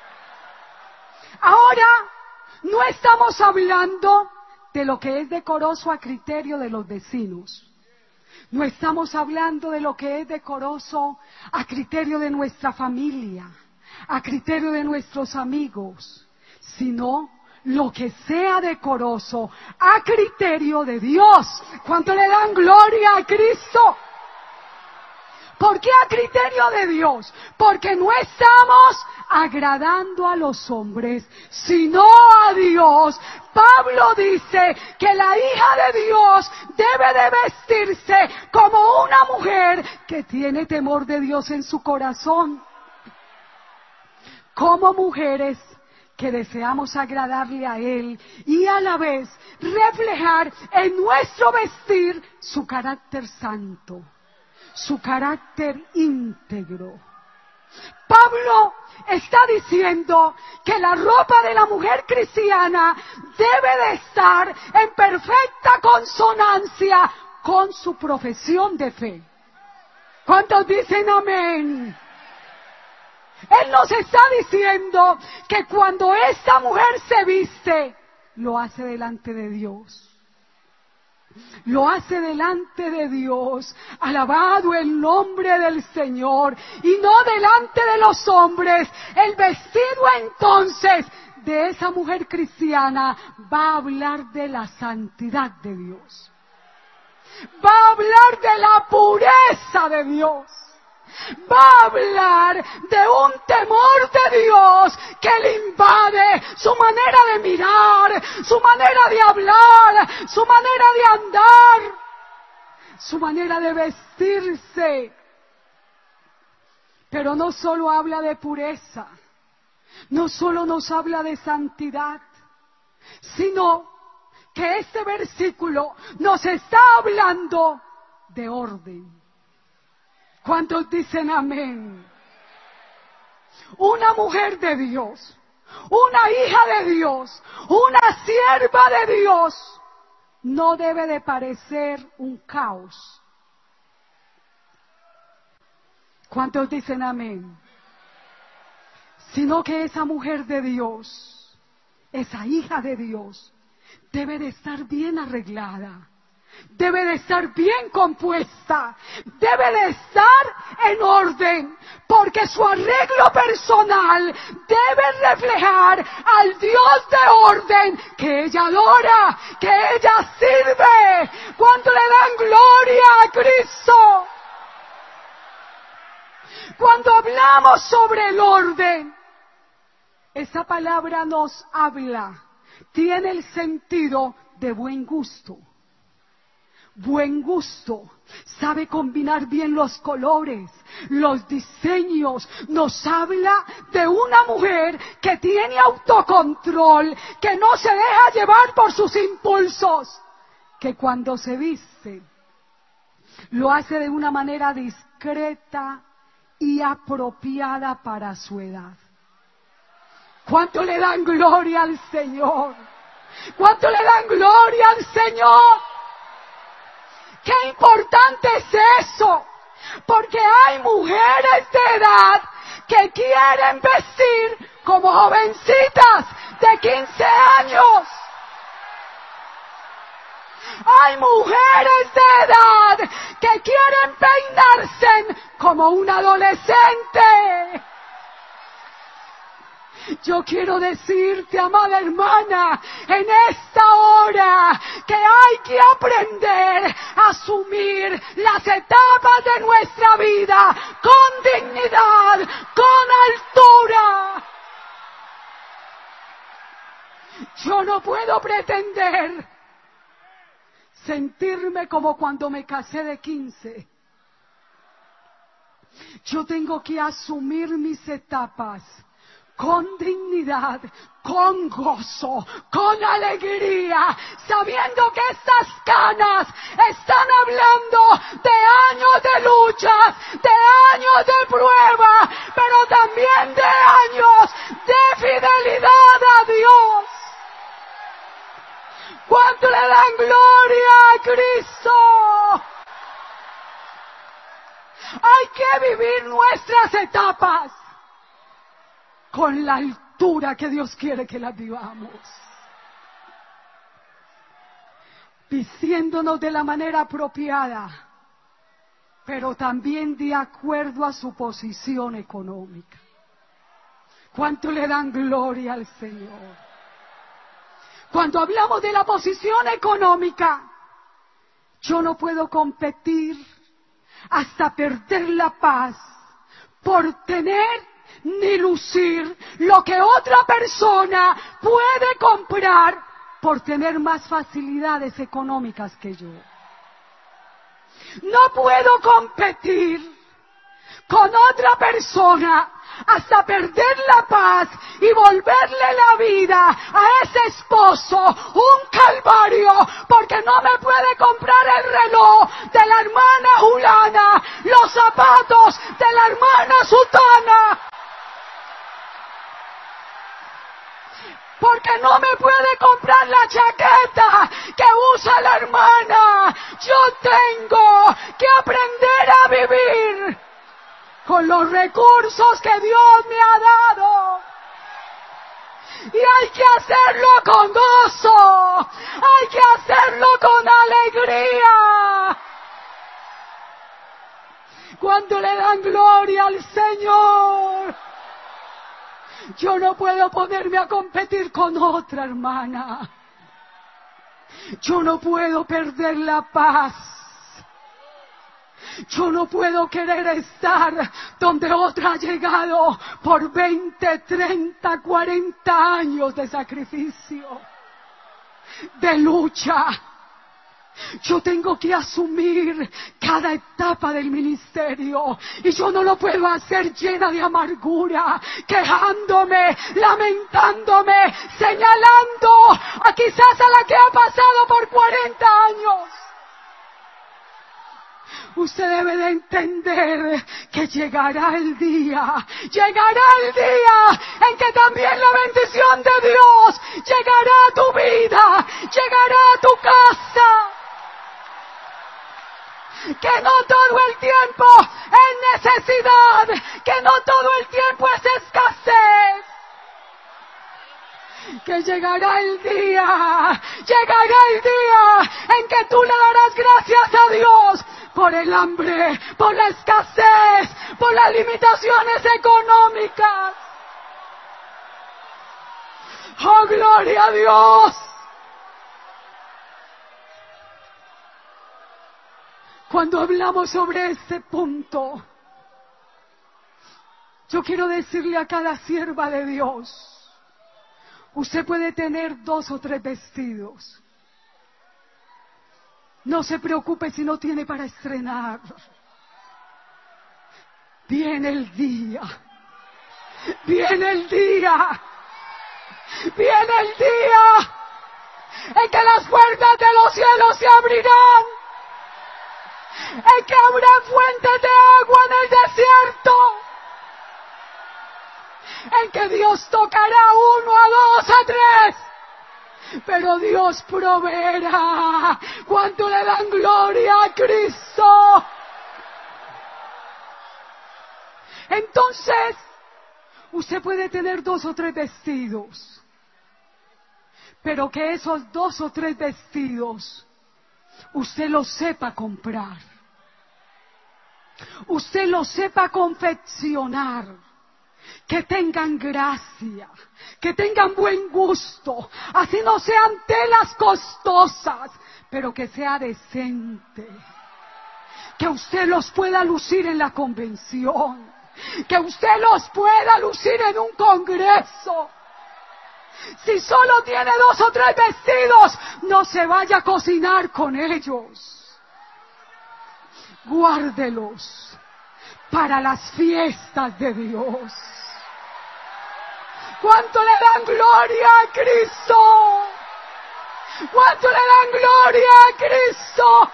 Ahora no estamos hablando de lo que es decoroso a criterio de los vecinos. No estamos hablando de lo que es decoroso a criterio de nuestra familia, a criterio de nuestros amigos, sino lo que sea decoroso a criterio de Dios. ¿Cuánto le dan gloria a Cristo? ¿Por qué a criterio de Dios? Porque no estamos agradando a los hombres, sino a Dios. Pablo dice que la hija de Dios debe de vestirse como una mujer que tiene temor de Dios en su corazón. Como mujeres que deseamos agradarle a Él y a la vez reflejar en nuestro vestir su carácter santo, su carácter íntegro. Pablo está diciendo que la ropa de la mujer cristiana debe de estar en perfecta consonancia con su profesión de fe. ¿Cuántos dicen amén? Él nos está diciendo que cuando esta mujer se viste, lo hace delante de Dios. Lo hace delante de Dios, alabado el nombre del Señor, y no delante de los hombres. El vestido entonces de esa mujer cristiana va a hablar de la santidad de Dios. Va a hablar de la pureza de Dios. Va a hablar de un temor de Dios que le invade su manera de mirar, su manera de hablar, su manera de andar, su manera de vestirse. Pero no solo habla de pureza, no solo nos habla de santidad, sino que este versículo nos está hablando de orden. ¿Cuántos dicen amén? Una mujer de Dios, una hija de Dios, una sierva de Dios, no debe de parecer un caos. ¿Cuántos dicen amén? sino que esa mujer de Dios, esa hija de Dios, debe de estar bien arreglada, debe de estar bien compuesta, debe de estar en orden, porque su arreglo personal debe reflejar al Dios de orden que ella adora, que ella sirve, cuando le dan gloria a Cristo. Cuando hablamos sobre el orden, esa palabra nos habla, tiene el sentido de buen gusto. Buen gusto, sabe combinar bien los colores, los diseños, nos habla de una mujer que tiene autocontrol, que no se deja llevar por sus impulsos, que cuando se viste, lo hace de una manera discreta y apropiada para su edad. ¿Cuánto le dan gloria al Señor? ¿Cuánto le dan gloria al Señor? ¡Qué importante es eso! Porque hay mujeres de edad que quieren vestir como jovencitas de 15 años. Hay mujeres de edad que quieren peinarse como un adolescente. Yo quiero decirte, amada hermana, en esta hora, que hay que aprender a asumir las etapas de nuestra vida con dignidad, con altura. Yo no puedo pretender sentirme como cuando me casé de 15. Yo tengo que asumir mis etapas con dignidad, con gozo, con alegría, sabiendo que estas canas están hablando de años de luchas, de años de prueba, pero también de años de fidelidad a Dios. ¿Cuánto le dan gloria a Cristo? Hay que vivir nuestras etapas con la altura que Dios quiere que las vivamos, vistiéndonos de la manera apropiada, pero también de acuerdo a su posición económica. ¿Cuánto le dan gloria al Señor? Cuando hablamos de la posición económica, yo no puedo competir hasta perder la paz por tener ni lucir lo que otra persona puede comprar por tener más facilidades económicas que yo. No puedo competir con otra persona hasta perder la paz y volverle la vida a ese esposo un calvario, porque no me puede comprar el reloj de la hermana Julana, los zapatos de la hermana Sutana, porque no me puede comprar la chaqueta que usa la hermana. Yo tengo que aprender a vivir con los recursos que Dios me ha dado. Y hay que hacerlo con gozo, hay que hacerlo con alegría. Cuando le dan gloria al Señor, yo no puedo ponerme a competir con otra hermana. Yo no puedo perder la paz. Yo no puedo querer estar donde otra ha llegado por 20, 30, 40 años de sacrificio, de lucha. Yo tengo que asumir cada etapa del ministerio y yo no lo puedo hacer llena de amargura, quejándome, lamentándome, señalando a quizás a la que ha pasado por 40 años. Usted debe de entender que llegará el día en que también la bendición de Dios llegará a tu vida, llegará a tu casa. Que no todo el tiempo es necesidad, que no todo el tiempo es escasez. que llegará el día en que tú le darás gracias a Dios por el hambre, por la escasez, por las limitaciones económicas. ¡Oh, gloria a Dios! Cuando hablamos sobre este punto, yo quiero decirle a cada sierva de Dios, usted puede tener 2 o 3 vestidos. No se preocupe si no tiene para estrenar. Viene el día. Viene el día. Viene el día en que las puertas de los cielos se abrirán. En que habrá fuentes de agua en el desierto. En que Dios tocará a 1, a 2, a 3. Pero Dios proveerá. ¿Cuánto le dan gloria a Cristo? Entonces, usted puede tener 2 o 3 vestidos. Pero que esos 2 o 3 vestidos, usted los sepa comprar. Usted los sepa confeccionar. Que tengan gracia, que tengan buen gusto, así no sean telas costosas, pero que sea decente. Que usted los pueda lucir en la convención, que usted los pueda lucir en un congreso. Si solo tiene 2 o 3 vestidos, no se vaya a cocinar con ellos. Guárdelos para las fiestas de Dios. ¿Cuánto le dan gloria a Cristo? ¿Cuánto le dan gloria a Cristo?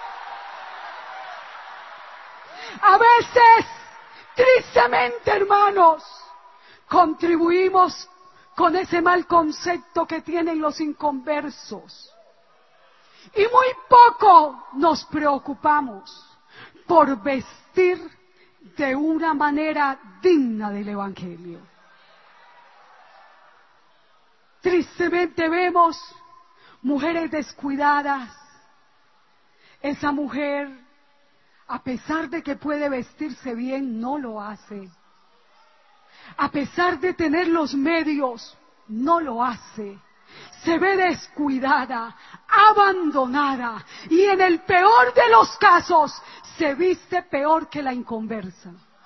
A veces, tristemente, hermanos, contribuimos con ese mal concepto que tienen los inconversos. Y muy poco nos preocupamos por vestir de una manera digna del Evangelio. Tristemente vemos mujeres descuidadas. Esa mujer, a pesar de que puede vestirse bien, no lo hace. A pesar de tener los medios, no lo hace. Se ve descuidada, abandonada, y en el peor de los casos, se viste peor que la inconversa.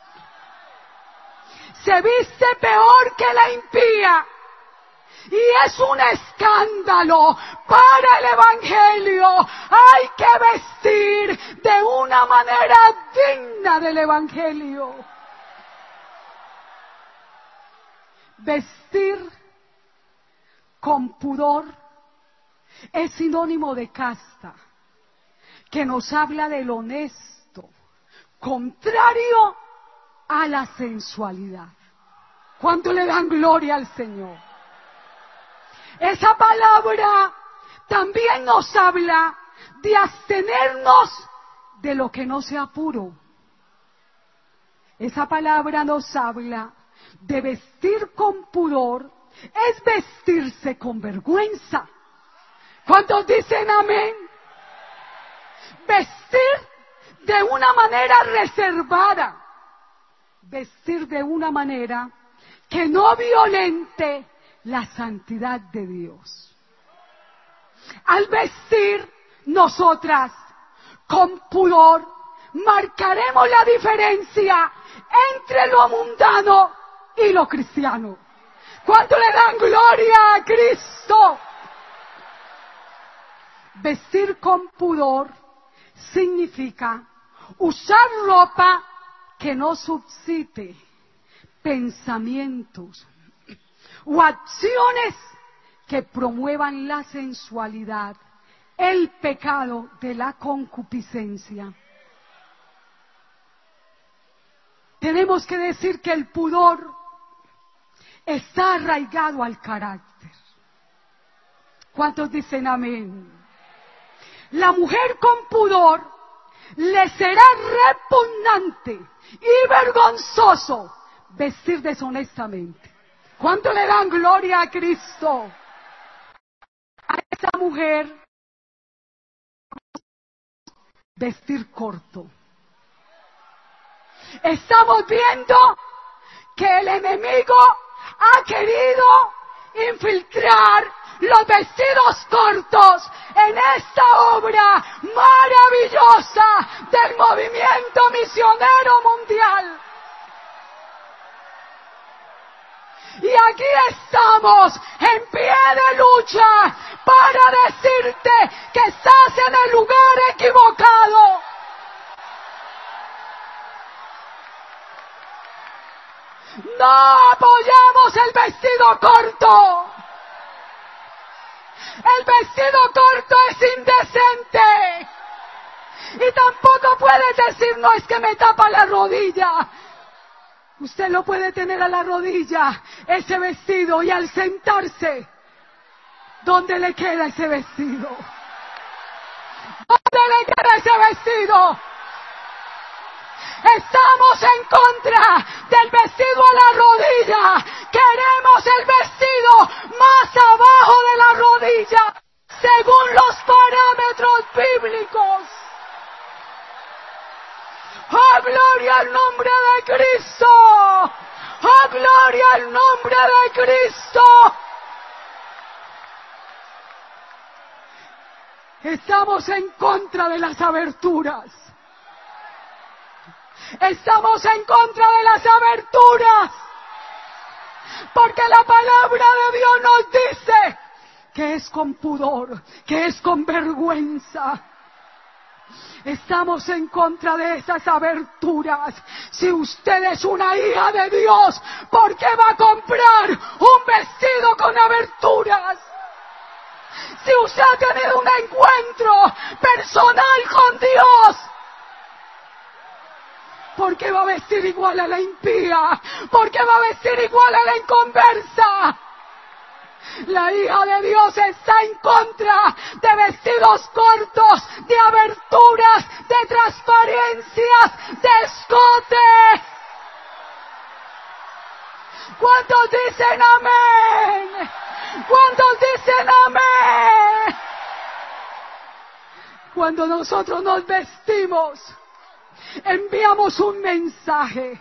Se viste peor que la impía. Y es un escándalo para el Evangelio. Hay que vestir de una manera digna del Evangelio. Vestir con pudor es sinónimo de casta, que nos habla del honesto, contrario a la sensualidad. ¿Cuánto le dan gloria al Señor? Esa palabra también nos habla de abstenernos de lo que no sea puro. Esa palabra nos habla de vestir con pudor, es vestirse con vergüenza. ¿Cuántos dicen amén? Vestir de una manera reservada, vestir de una manera que no violente la santidad de Dios. Al vestir nosotras con pudor, marcaremos la diferencia entre lo mundano y lo cristiano. ¿Cuánto le dan gloria a Cristo? Vestir con pudor significa usar ropa que no suscite pensamientos o acciones que promuevan la sensualidad, el pecado de la concupiscencia. Tenemos que decir que el pudor está arraigado al carácter. ¿Cuántos dicen amén? La mujer con pudor le será repugnante y vergonzoso vestir deshonestamente. ¿Cuánto le dan gloria a Cristo? esta mujer vestir corto. Estamos viendo que el enemigo ha querido infiltrar los vestidos cortos en esta obra maravillosa del movimiento misionero mundial. Y aquí estamos en pie de lucha para decirte que estás en el lugar equivocado. No apoyamos el vestido corto. El vestido corto es indecente. Y tampoco puedes decir, no, es que me tapa la rodilla. Usted lo puede tener a la rodilla, ese vestido, y al sentarse, ¿dónde le queda ese vestido? ¿Dónde le queda ese vestido? Estamos en contra del vestido a la rodilla. Queremos el vestido más abajo de la rodilla, según los parámetros bíblicos. ¡Oh, gloria al nombre de Cristo! ¡Oh, gloria al nombre de Cristo! Estamos en contra de las aberturas. Estamos en contra de las aberturas. Porque la palabra de Dios nos dice que es con pudor, que es con vergüenza. Estamos en contra de esas aberturas. Si usted es una hija de Dios, ¿por qué va a comprar un vestido con aberturas? Si usted ha tenido un encuentro personal con Dios, ¿por qué va a vestir igual a la impía? ¿Por qué va a vestir igual a la inconversa? La hija de Dios está en contra de vestidos cortos, de aberturas, de transparencias, de escotes. ¿Cuántos dicen amén? ¿Cuántos dicen amén? Cuando nosotros nos vestimos, enviamos un mensaje.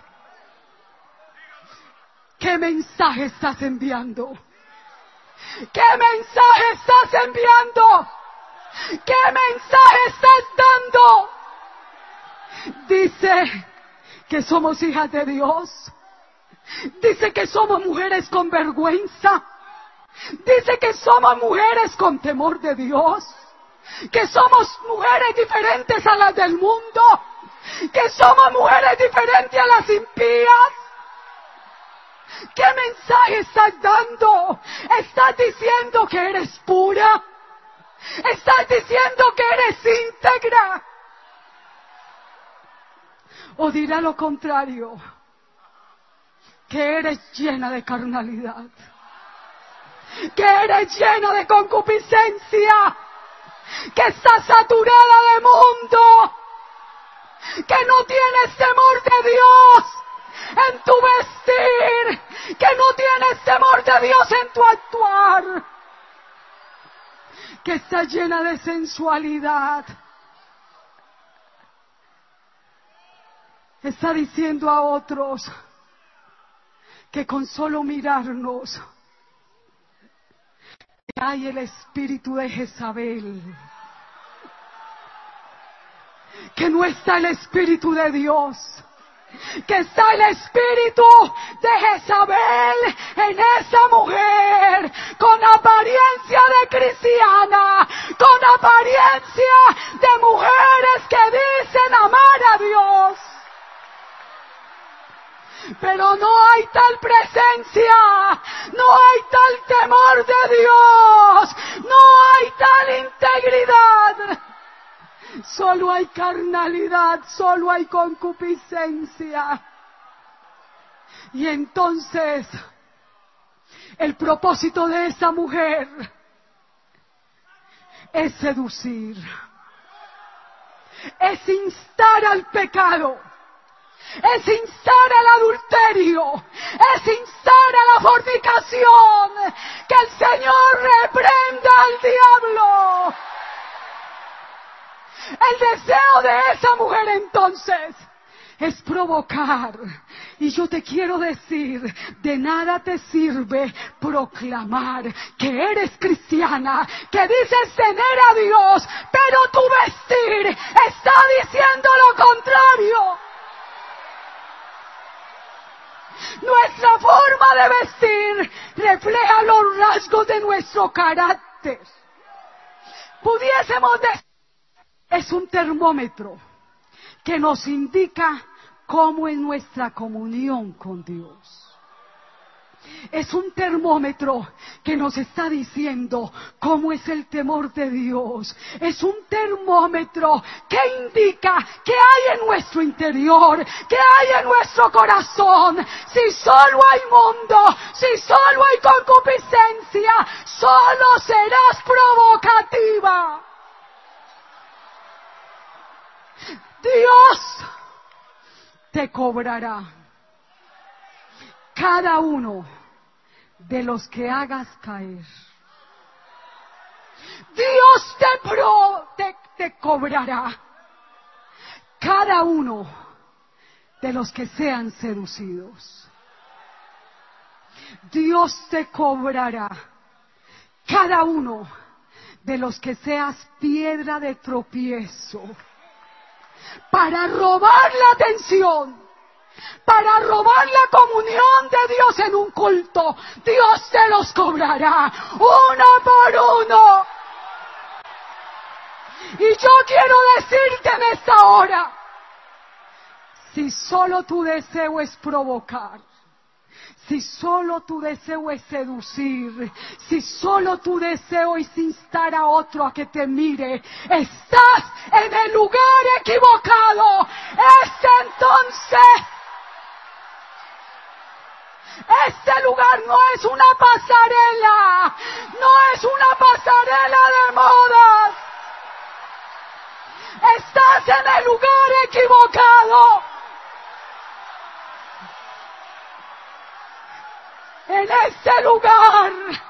¿Qué mensaje estás enviando? ¿Qué mensaje estás enviando? ¿Qué mensaje estás dando? Dice que somos hijas de Dios. Dice que somos mujeres con vergüenza. Dice que somos mujeres con temor de Dios. Que somos mujeres diferentes a las del mundo. Que somos mujeres diferentes a las impías. ¿Qué mensaje estás dando? ¿Estás diciendo que eres pura? ¿Estás diciendo que eres íntegra? ¿O dirá lo contrario? Que eres llena de carnalidad. Que eres llena de concupiscencia. Que estás saturada de mundo. Que no tienes temor de Dios en tu vestir, que no tienes temor de Dios en tu actuar, que está llena de sensualidad. Está diciendo a otros que con solo mirarnos hay el espíritu de Jezabel, que no está el espíritu de Dios, que está el espíritu de Jezabel en esa mujer, con apariencia de cristiana, con apariencia de mujeres que dicen amar a Dios. Pero no hay tal presencia, no hay tal temor de Dios, no hay tal integridad. Solo hay carnalidad, solo hay concupiscencia. Y entonces, el propósito de esa mujer es seducir, es instar al pecado, es instar al adulterio, es instar a la fornicación. Que el Señor reprenda al diablo. El deseo de esa mujer entonces es provocar. Y yo te quiero decir, de nada te sirve proclamar que eres cristiana, que dices tener a Dios, pero tu vestir está diciendo lo contrario. Nuestra forma de vestir refleja los rasgos de nuestro carácter. Pudiésemos decir, es un termómetro que nos indica cómo es nuestra comunión con Dios. Es un termómetro que nos está diciendo cómo es el temor de Dios. Es un termómetro que indica qué hay en nuestro interior, qué hay en nuestro corazón. Si solo hay mundo, si solo hay concupiscencia, solo serás provocativa. Dios te cobrará cada uno de los que hagas caer. Dios te cobrará cada uno de los que sean seducidos. Dios te cobrará cada uno de los que seas piedra de tropiezo para robar la atención, para robar la comunión de Dios en un culto. Dios te los cobrará uno por uno. Y yo quiero decirte en esta hora, si solo tu deseo es provocar, si solo tu deseo es seducir, si solo tu deseo es instar a otro a que te mire, estás en el lugar equivocado. Este lugar no es una pasarela, no es una pasarela de modas. Estás en el lugar equivocado. En este lugar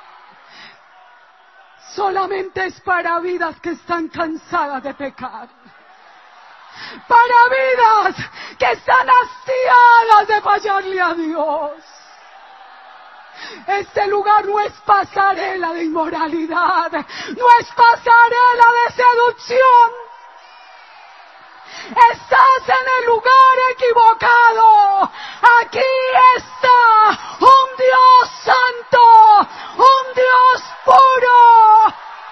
solamente es para vidas que están cansadas de pecar, para vidas que están hastiadas de fallarle a Dios. Este lugar no es pasarela de inmoralidad, no es pasarela de seducción. Estás en el lugar equivocado. Aquí está un Dios santo, un Dios puro,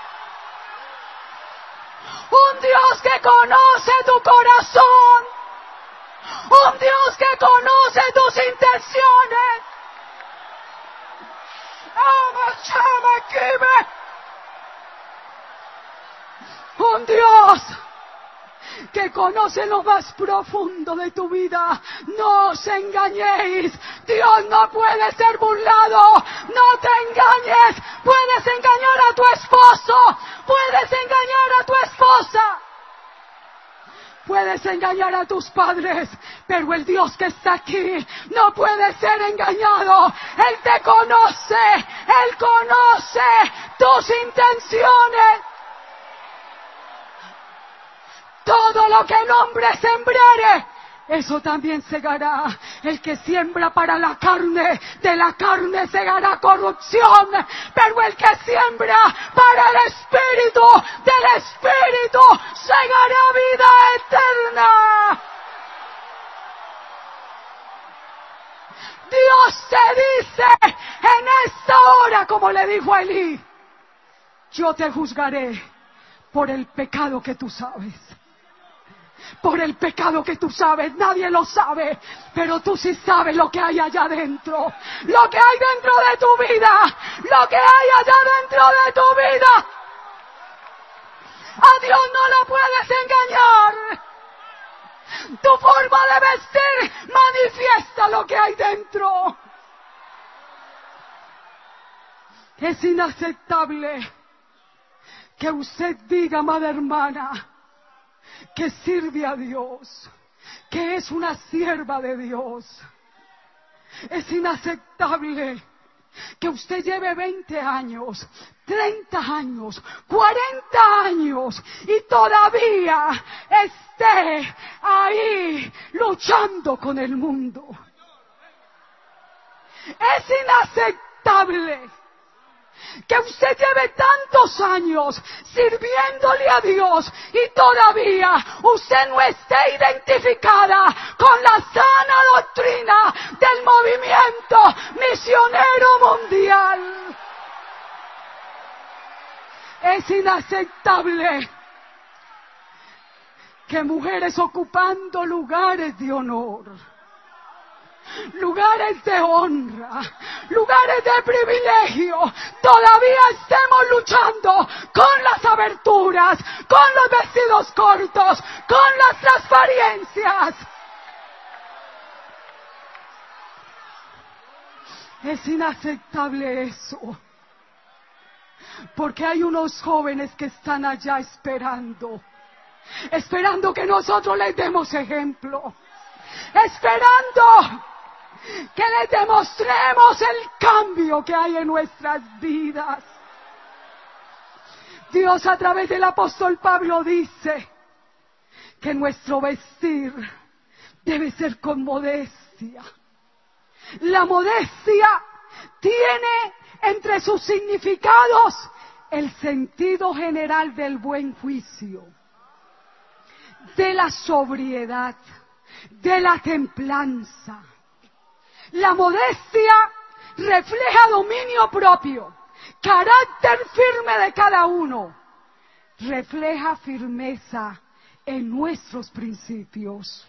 un Dios que conoce tu corazón, un Dios que conoce tus intenciones. Un Dios que conoce lo más profundo de tu vida. No os engañéis, Dios no puede ser burlado. No te engañes, puedes engañar a tu esposo, puedes engañar a tu esposa, puedes engañar a tus padres, pero el Dios que está aquí no puede ser engañado. Él te conoce, Él conoce tus intenciones. Todo lo que el hombre sembrare, eso también segará. El que siembra para la carne, de la carne segará corrupción. Pero el que siembra para el Espíritu, del Espíritu segará vida eterna. Dios te dice en esta hora, como le dijo a Elí: yo te juzgaré por el pecado que tú sabes. Por el pecado que tú sabes, nadie lo sabe, pero tú sí sabes lo que hay allá adentro, lo que hay dentro de tu vida, lo que hay allá dentro de tu vida. A Dios no lo puedes engañar. Tu forma de vestir manifiesta lo que hay dentro. Es inaceptable que usted diga, amada hermana, que sirve a Dios, que es una sierva de Dios. Es inaceptable que usted lleve 20 años, 30 años, 40 años y todavía esté ahí luchando con el mundo. Es inaceptable que usted lleve tantos años sirviéndole a Dios y todavía usted no esté identificada con la sana doctrina del movimiento misionero mundial. Es inaceptable que mujeres ocupando lugares de honor, lugares de honra, lugares de privilegio, todavía estemos luchando con las aberturas, con los vestidos cortos, con las transparencias. Es inaceptable eso, porque hay unos jóvenes que están allá esperando que nosotros les demos ejemplo, esperando que les demostremos el cambio que hay en nuestras vidas. Dios a través del apóstol Pablo dice que nuestro vestir debe ser con modestia. La modestia tiene entre sus significados el sentido general del buen juicio, de la sobriedad, de la templanza. La modestia refleja dominio propio, carácter firme de cada uno, refleja firmeza en nuestros principios,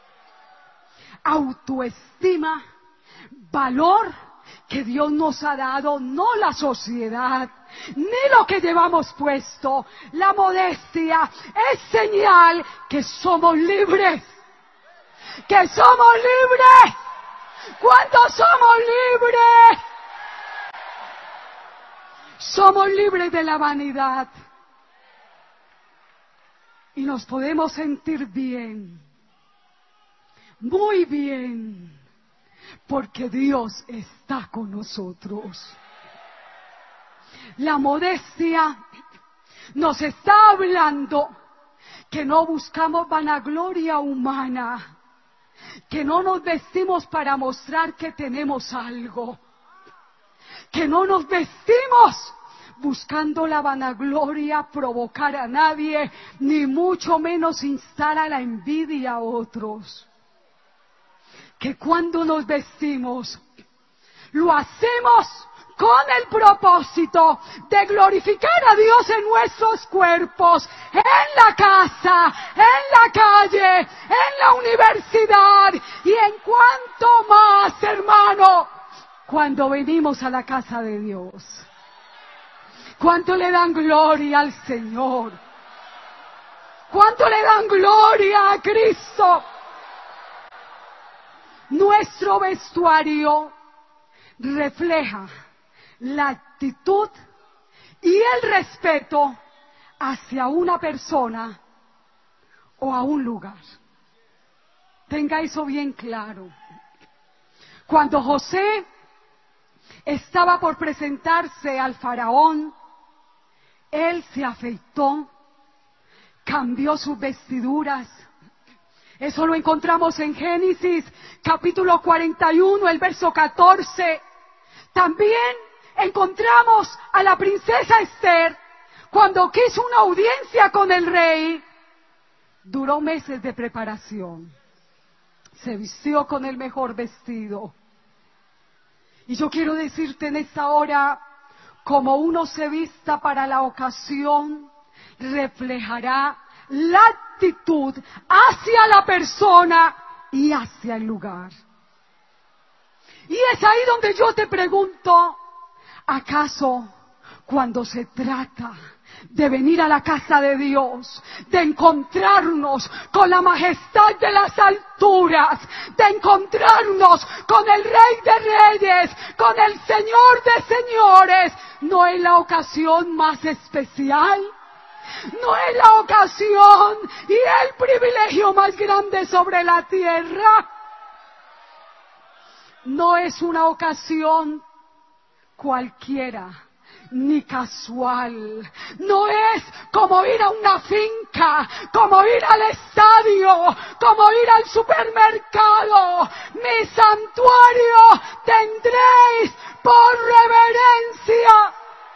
autoestima, valor que Dios nos ha dado, no la sociedad, ni lo que llevamos puesto. La modestia es señal que somos libres, que somos libres. ¿Cuántos somos libres? Somos libres de la vanidad y nos podemos sentir bien, muy bien, porque Dios está con nosotros. La modestia nos está hablando que no buscamos vanagloria humana, que no nos vestimos para mostrar que tenemos algo, que no nos vestimos buscando la vanagloria, provocar a nadie, ni mucho menos instar a la envidia a otros. Que cuando nos vestimos, lo hacemos con el propósito de glorificar a Dios en nuestros cuerpos, en la casa, en la calle, en la universidad y en cuanto más, hermano, cuando venimos a la casa de Dios. ¿Cuánto le dan gloria al Señor? ¿Cuánto le dan gloria a Cristo? Nuestro vestuario refleja la actitud y el respeto hacia una persona o a un lugar. Tenga eso bien claro. Cuando José estaba por presentarse al faraón, él se afeitó, cambió sus vestiduras. Eso lo encontramos en Génesis capítulo 41, el verso 14. También encontramos a la princesa Esther cuando quiso una audiencia con el rey. Duró meses de preparación. Se vistió con el mejor vestido. Y yo quiero decirte en esta hora, como uno se vista para la ocasión, reflejará la actitud hacia la persona y hacia el lugar. Y es ahí donde yo te pregunto, ¿acaso cuando se trata de venir a la casa de Dios, de encontrarnos con la majestad de las alturas, de encontrarnos con el Rey de Reyes, con el Señor de Señores, no es la ocasión más especial? ¿No es la ocasión y el privilegio más grande sobre la tierra? ¿No es una ocasión cualquiera, ni casual. No es como ir a una finca, como ir al estadio, como ir al supermercado. Mi santuario tendréis por reverencia.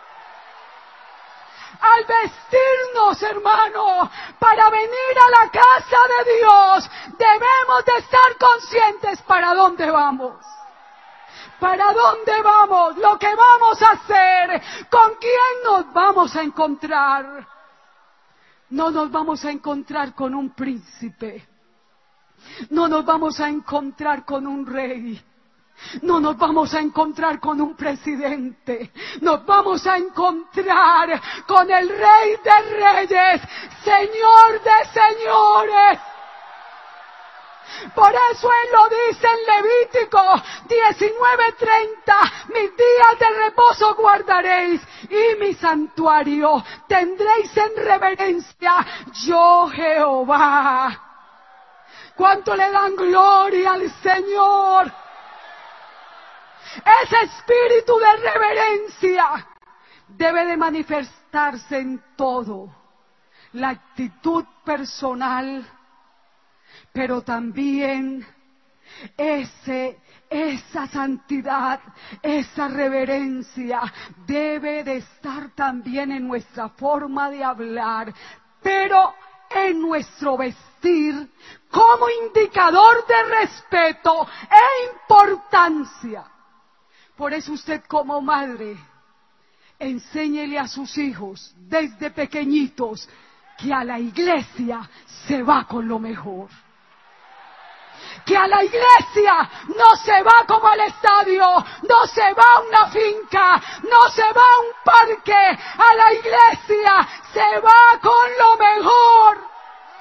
Al vestirnos, hermano, para venir a la casa de Dios, debemos de estar conscientes para dónde vamos. ¿Para dónde vamos? Lo que vamos a hacer. ¿Con quién nos vamos a encontrar? No nos vamos a encontrar con un príncipe. No nos vamos a encontrar con un rey. No nos vamos a encontrar con un presidente. Nos vamos a encontrar con el Rey de Reyes, Señor de Señores. Por eso Él lo dice en Levítico 19:30, mis días de reposo guardaréis y mi santuario tendréis en reverencia, yo Jehová. ¿Cuánto le dan gloria al Señor? Ese espíritu de reverencia debe de manifestarse en todo, la actitud personal, pero también esa santidad, esa reverencia debe de estar también en nuestra forma de hablar, pero en nuestro vestir como indicador de respeto e importancia. Por eso usted como madre, enséñele a sus hijos desde pequeñitos que a la iglesia se va con lo mejor. Que a la iglesia no se va como al estadio, no se va a una finca, no se va a un parque, a la iglesia se va con lo mejor.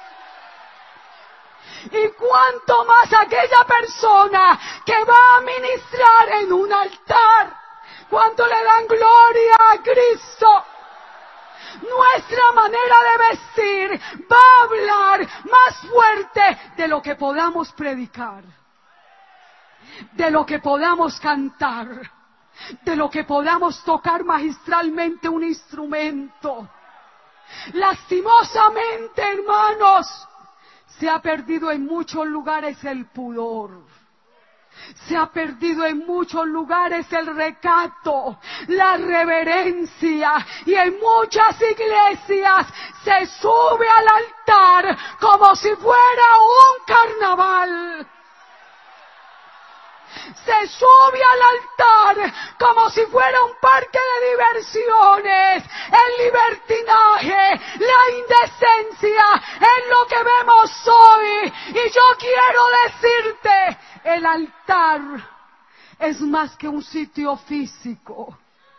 Y cuanto más aquella persona que va a ministrar en un altar, cuánto le dan gloria a Cristo. Nuestra manera de vestir va a hablar más fuerte de lo que podamos predicar, de lo que podamos cantar, de lo que podamos tocar magistralmente un instrumento. Lastimosamente, hermanos, se ha perdido en muchos lugares el pudor. Se ha perdido en muchos lugares el recato, la reverencia, y en muchas iglesias se sube al altar como si fuera un carnaval. Se sube al altar como si fuera un parque de diversiones. El libertinaje, la indecencia es lo que vemos hoy. Y yo quiero decirte, el altar es más que un sitio físico.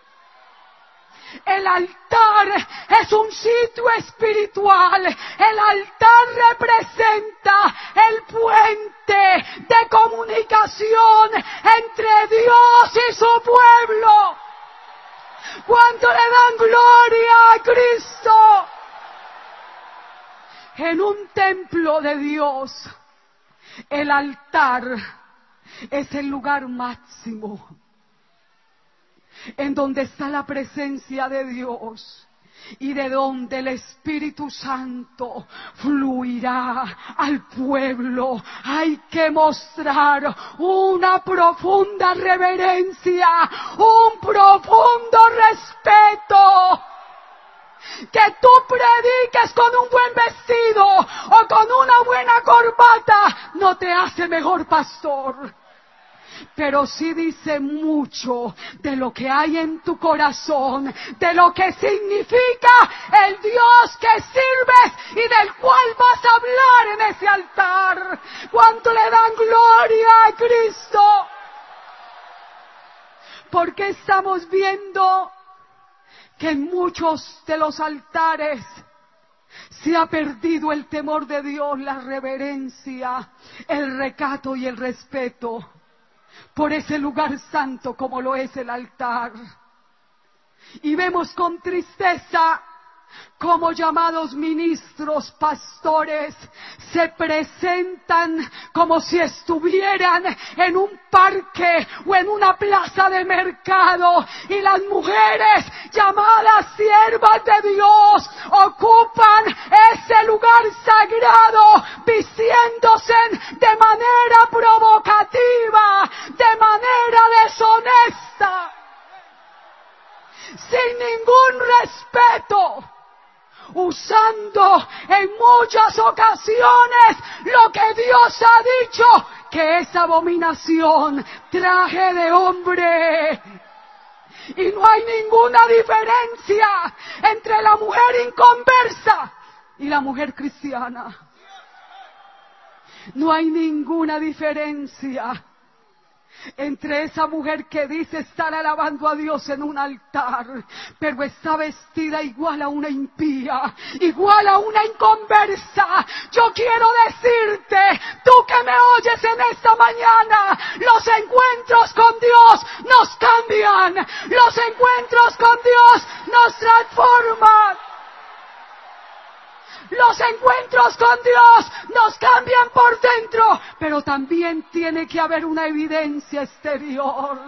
El altar es un sitio espiritual. El altar representa el puente de comunicación entre Dios y su pueblo. ¿Cuánto le dan gloria a Cristo? En un templo de Dios, el altar es el lugar máximo en donde está la presencia de Dios y de donde el Espíritu Santo fluirá al pueblo. Hay que mostrar una profunda reverencia, un profundo respeto. Que tú prediques con un buen vestido o con una buena corbata no te hace mejor pastor. Pero sí dice mucho de lo que hay en tu corazón, de lo que significa el Dios que sirves y del cual vas a hablar en ese altar. ¿Cuánto le dan gloria a Cristo? Porque estamos viendo que en muchos de los altares se ha perdido el temor de Dios, la reverencia, el recato y el respeto por ese lugar santo como lo es el altar. Y vemos con tristeza como llamados ministros, pastores, se presentan como si estuvieran en un parque o en una plaza de mercado, y las mujeres llamadas siervas de Dios ocupan ese lugar sagrado vistiéndose de manera provocativa, de manera deshonesta, sin ningún respeto, usando en muchas ocasiones lo que Dios ha dicho que es abominación, traje de hombre. Y no hay ninguna diferencia entre la mujer inconversa y la mujer cristiana. No hay ninguna diferencia entre esa mujer que dice estar alabando a Dios en un altar, pero está vestida igual a una impía, igual a una inconversa. Yo quiero decirte, tú que me oyes en esta mañana, los encuentros con Dios nos cambian, los encuentros con Dios nos transforman. Los encuentros con Dios nos cambian por dentro, pero también tiene que haber una evidencia exterior.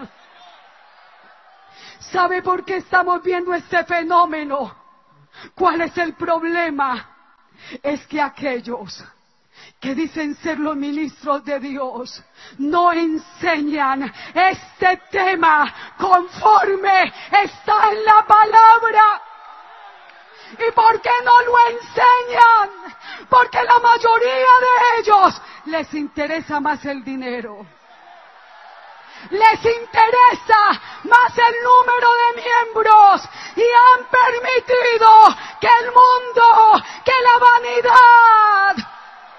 ¿Sabe por qué estamos viendo este fenómeno? ¿Cuál es el problema? Es que aquellos que dicen ser los ministros de Dios no enseñan este tema conforme está en la palabra. ¿Y por qué no lo enseñan? Porque la mayoría de ellos les interesa más el dinero. Les interesa más el número de miembros y han permitido que el mundo, que la vanidad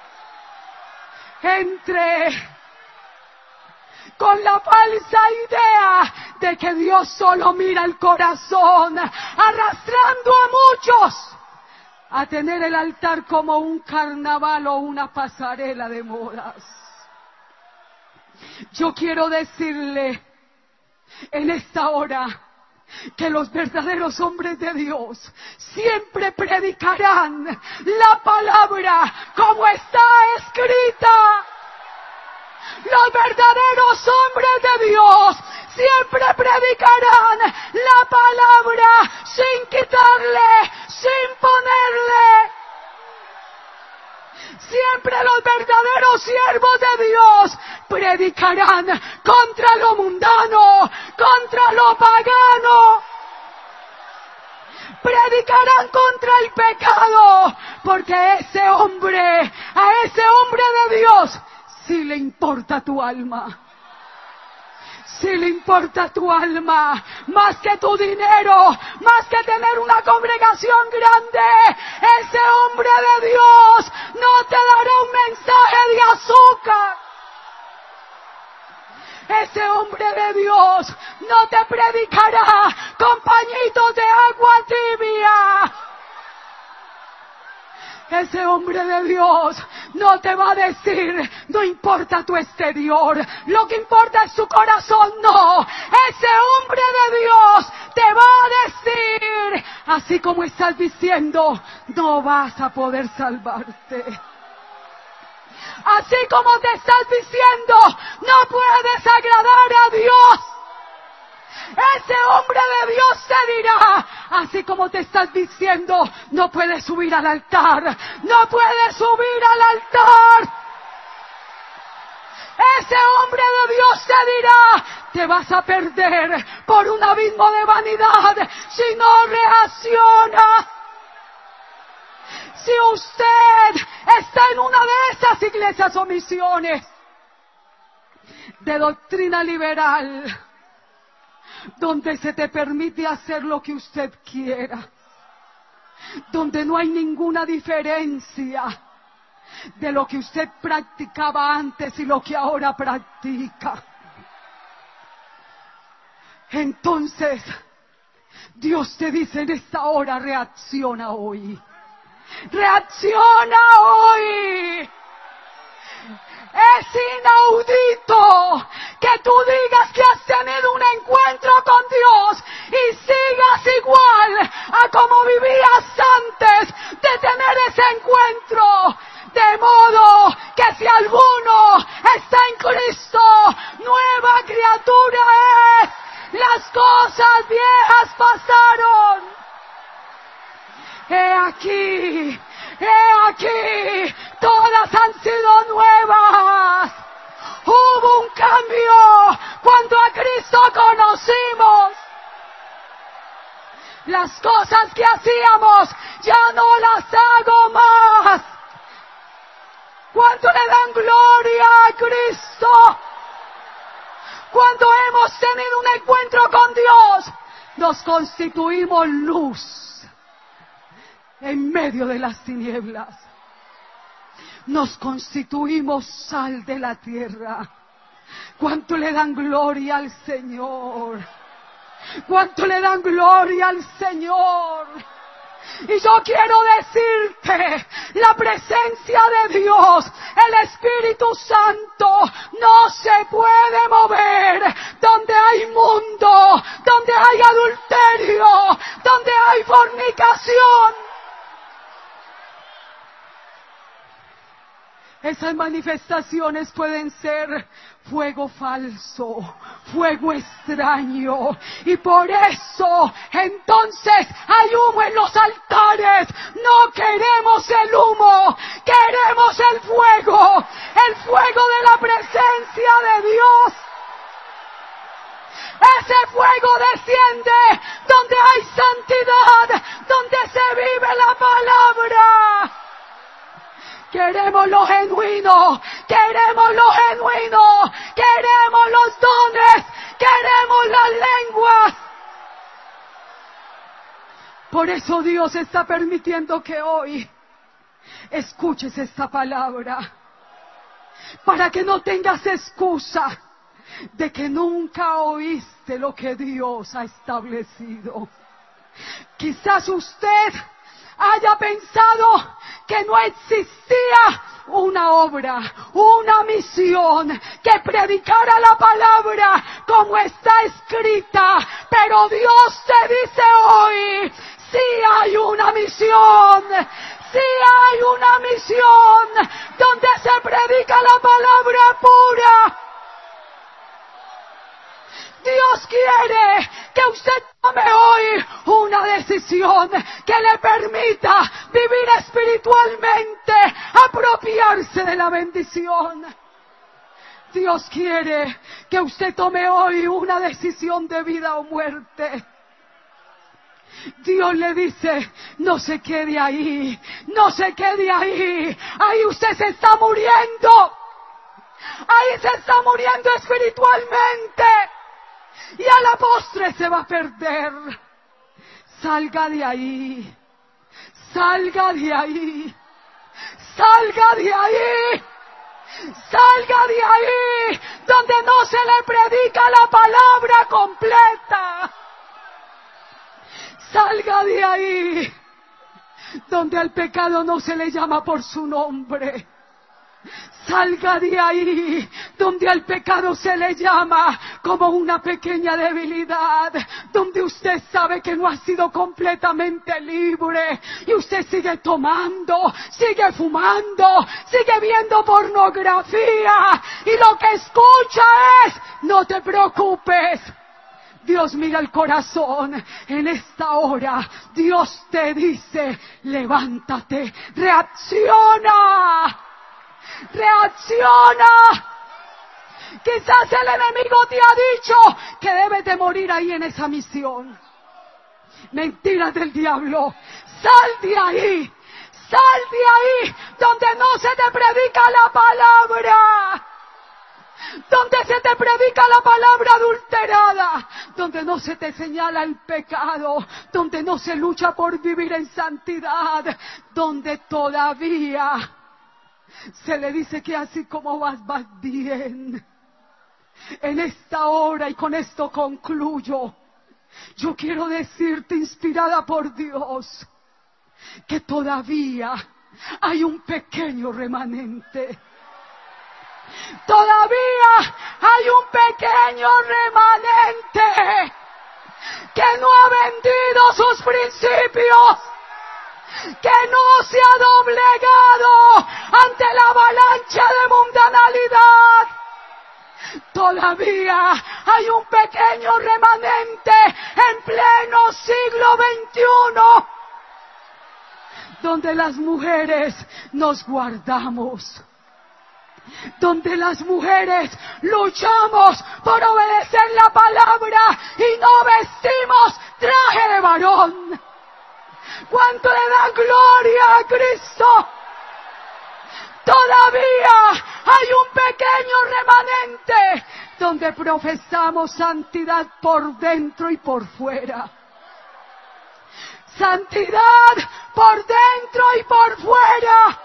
entre con la falsa idea de que Dios solo mira el corazón, arrastrando a muchos a tener el altar como un carnaval o una pasarela de modas. Yo quiero decirle en esta hora que los verdaderos hombres de Dios siempre predicarán la palabra como está escrita. Los verdaderos hombres de Dios siempre predicarán la palabra sin quitarle, sin ponerle. Siempre los verdaderos siervos de Dios predicarán contra lo mundano, contra lo pagano. Predicarán contra el pecado, porque a ese hombre de Dios, si le importa tu alma, si le importa tu alma, más que tu dinero, más que tener una congregación grande, ese hombre de Dios no te dará un mensaje de azúcar. Ese hombre de Dios no te predicará con pañitos de agua tibia. Ese hombre de Dios no te va a decir, no importa tu exterior, lo que importa es tu corazón. No, ese hombre de Dios te va a decir, así como estás diciendo, no vas a poder salvarte. Así como te estás diciendo, no puedes agradar a Dios. Ese hombre de Dios te dirá, así como te estás diciendo, no puedes subir al altar, no puedes subir al altar. Ese hombre de Dios te dirá, te vas a perder por un abismo de vanidad si no reaccionas. Si usted está en una de esas iglesias o misiones de doctrina liberal, donde se te permite hacer lo que usted quiera, donde no hay ninguna diferencia de lo que usted practicaba antes y lo que ahora practica, entonces Dios te dice en esta hora, reacciona hoy. Reacciona hoy. Es inaudito que tú digas que has tenido un encuentro con Dios y sigas igual a como vivías cosas viejas pasaron. He aquí, todas han sido nuevas. Hubo un cambio cuando a Cristo conocimos. Las cosas que hacíamos ya no las hago más. Cuando le dan gloria a Cristo, cuando hemos tenido un encuentro con Dios, nos constituimos luz en medio de las tinieblas. Nos constituimos sal de la tierra. ¿Cuánto le dan gloria al Señor? ¿Cuánto le dan gloria al Señor? Y yo quiero decirte, la presencia de Dios, el Espíritu Santo, no se puede mover donde hay mundo, donde hay adulterio, donde hay fornicación. Esas manifestaciones pueden ser fuego falso, fuego extraño, y por eso entonces hay humo en los altares. No queremos el humo, queremos el fuego de la presencia de Dios. Ese fuego desciende donde hay santidad, donde se vive la palabra. Queremos lo genuino, queremos los dones, queremos las lenguas. Por eso Dios está permitiendo que hoy escuches esta palabra, para que no tengas excusa de que nunca oíste lo que Dios ha establecido. Quizás usted haya pensado que no existía una obra, una misión que predicara la palabra como está escrita, pero Dios te dice hoy, sí hay una misión, donde se predica la palabra pura. Dios quiere que usted tome hoy una decisión que le permita vivir espiritualmente, apropiarse de la bendición. Dios quiere que usted tome hoy una decisión de vida o muerte. Dios le dice, no se quede ahí, ahí usted se está muriendo, espiritualmente. Y a la postre se va a perder. Salga de ahí, donde no se le predica la palabra completa. Salga de ahí, donde al pecado no se le llama por su nombre. Salga de ahí, donde al pecado se le llama como una pequeña debilidad, donde usted sabe que no ha sido completamente libre, y usted sigue tomando, sigue fumando, sigue viendo pornografía, y lo que escucha es, no te preocupes. Dios mira el corazón. En esta hora Dios te dice, levántate, reacciona. Quizás el enemigo te ha dicho que debes de morir ahí en esa misión. Mentiras del diablo. Sal de ahí, donde no se te predica la palabra, donde se te predica la palabra adulterada, donde no se te señala el pecado, donde no se lucha por vivir en santidad, donde todavía se le dice que así como vas bien. En esta hora, y con esto concluyo, yo quiero decirte, inspirada por Dios, que todavía hay un pequeño remanente. Todavía hay un pequeño remanente que no ha vendido sus principios, que no se ha doblegado ante la avalancha de mundanalidad. Todavía hay un pequeño remanente en pleno siglo XXI, donde las mujeres nos guardamos, donde las mujeres luchamos por obedecer la palabra y no vestimos traje de varón. ¿Cuánto le da gloria a Cristo? Todavía hay un pequeño remanente donde profesamos santidad por dentro y por fuera. Santidad por dentro y por fuera.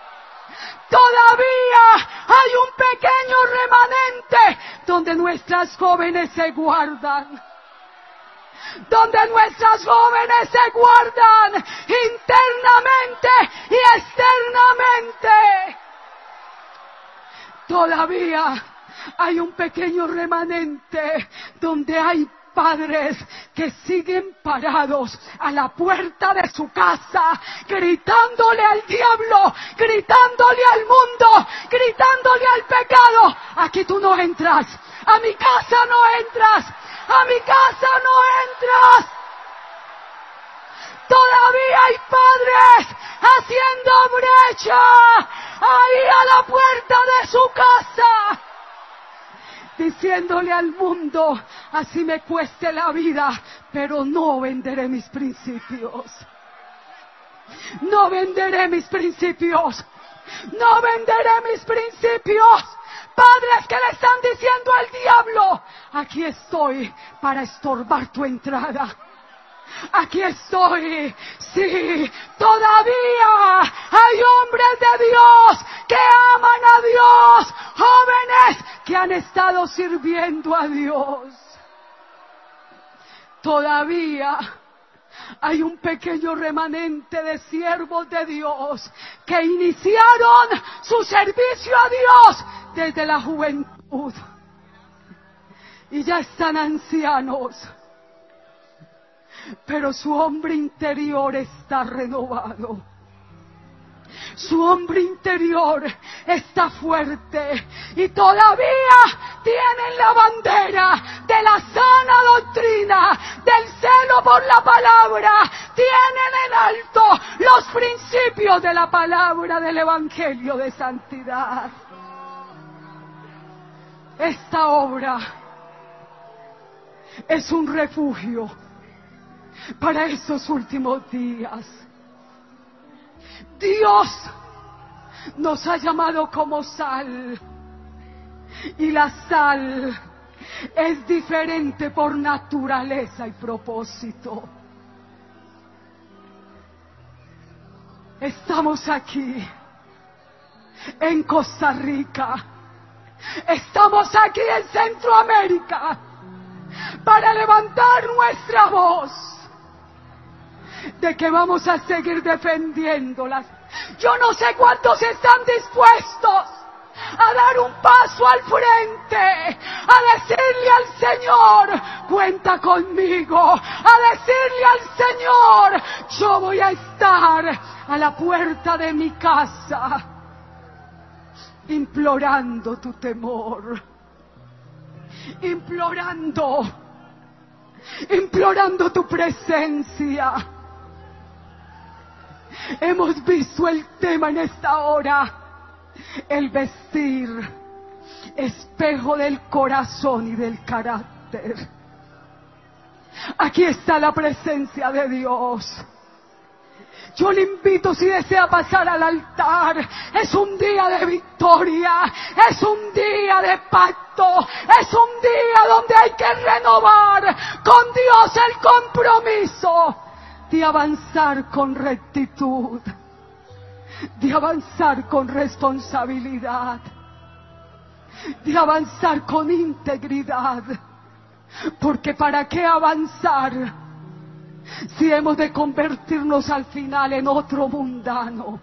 Todavía hay un pequeño remanente donde nuestras jóvenes se guardan. Donde nuestras jóvenes se guardan internamente y externamente. Todavía hay un pequeño remanente donde hay padres que siguen parados a la puerta de su casa, gritándole al diablo, gritándole al mundo, gritándole al pecado: aquí tú no entras, a mi casa no entras, a mi casa no entras. Todavía hay padres haciendo brecha ahí a la puerta de su casa, diciéndole al mundo: así me cueste la vida, pero no venderé mis principios. No venderé mis principios. No venderé mis principios. Padres que le están diciendo al diablo: aquí estoy para estorbar tu entrada. Aquí estoy. Sí, todavía hay hombres de Dios que aman a Dios, jóvenes que han estado sirviendo a Dios. Todavía hay un pequeño remanente de siervos de Dios que iniciaron su servicio a Dios desde la juventud y ya están ancianos, pero su hombre interior está renovado. Su hombre interior está fuerte y todavía tienen la bandera de la sana doctrina, del celo por la palabra. Tienen en alto los principios de la palabra del evangelio de santidad. Esta obra es un refugio para estos últimos días. Dios nos ha llamado como sal, y la sal es diferente por naturaleza y propósito. Estamos aquí en Costa Rica, estamos aquí en Centroamérica para levantar nuestra voz de que vamos a seguir defendiéndolas. Yo no sé cuántos están dispuestos a dar un paso al frente, a decirle al Señor: cuenta conmigo, a decirle al Señor: yo voy a estar a la puerta de mi casa implorando tu temor, implorando tu presencia. Hemos visto el tema en esta hora: el vestir, espejo del corazón y del carácter. Aquí está la presencia de Dios. Yo le invito, si desea pasar al altar. Es un día de victoria, es un día de pacto, es un día donde hay que renovar con Dios el compromiso de avanzar con rectitud, de avanzar con responsabilidad, de avanzar con integridad. Porque ¿para qué avanzar si hemos de convertirnos al final en otro mundano?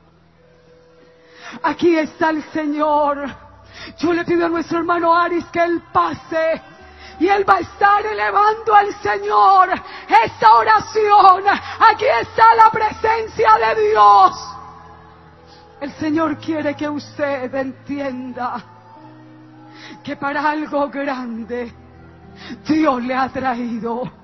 Aquí está el Señor. Yo le pido a nuestro hermano Aris que él pase y él va a estar elevando al Señor esta oración. Aquí está la presencia de Dios. El Señor quiere que usted entienda que para algo grande Dios le ha traído.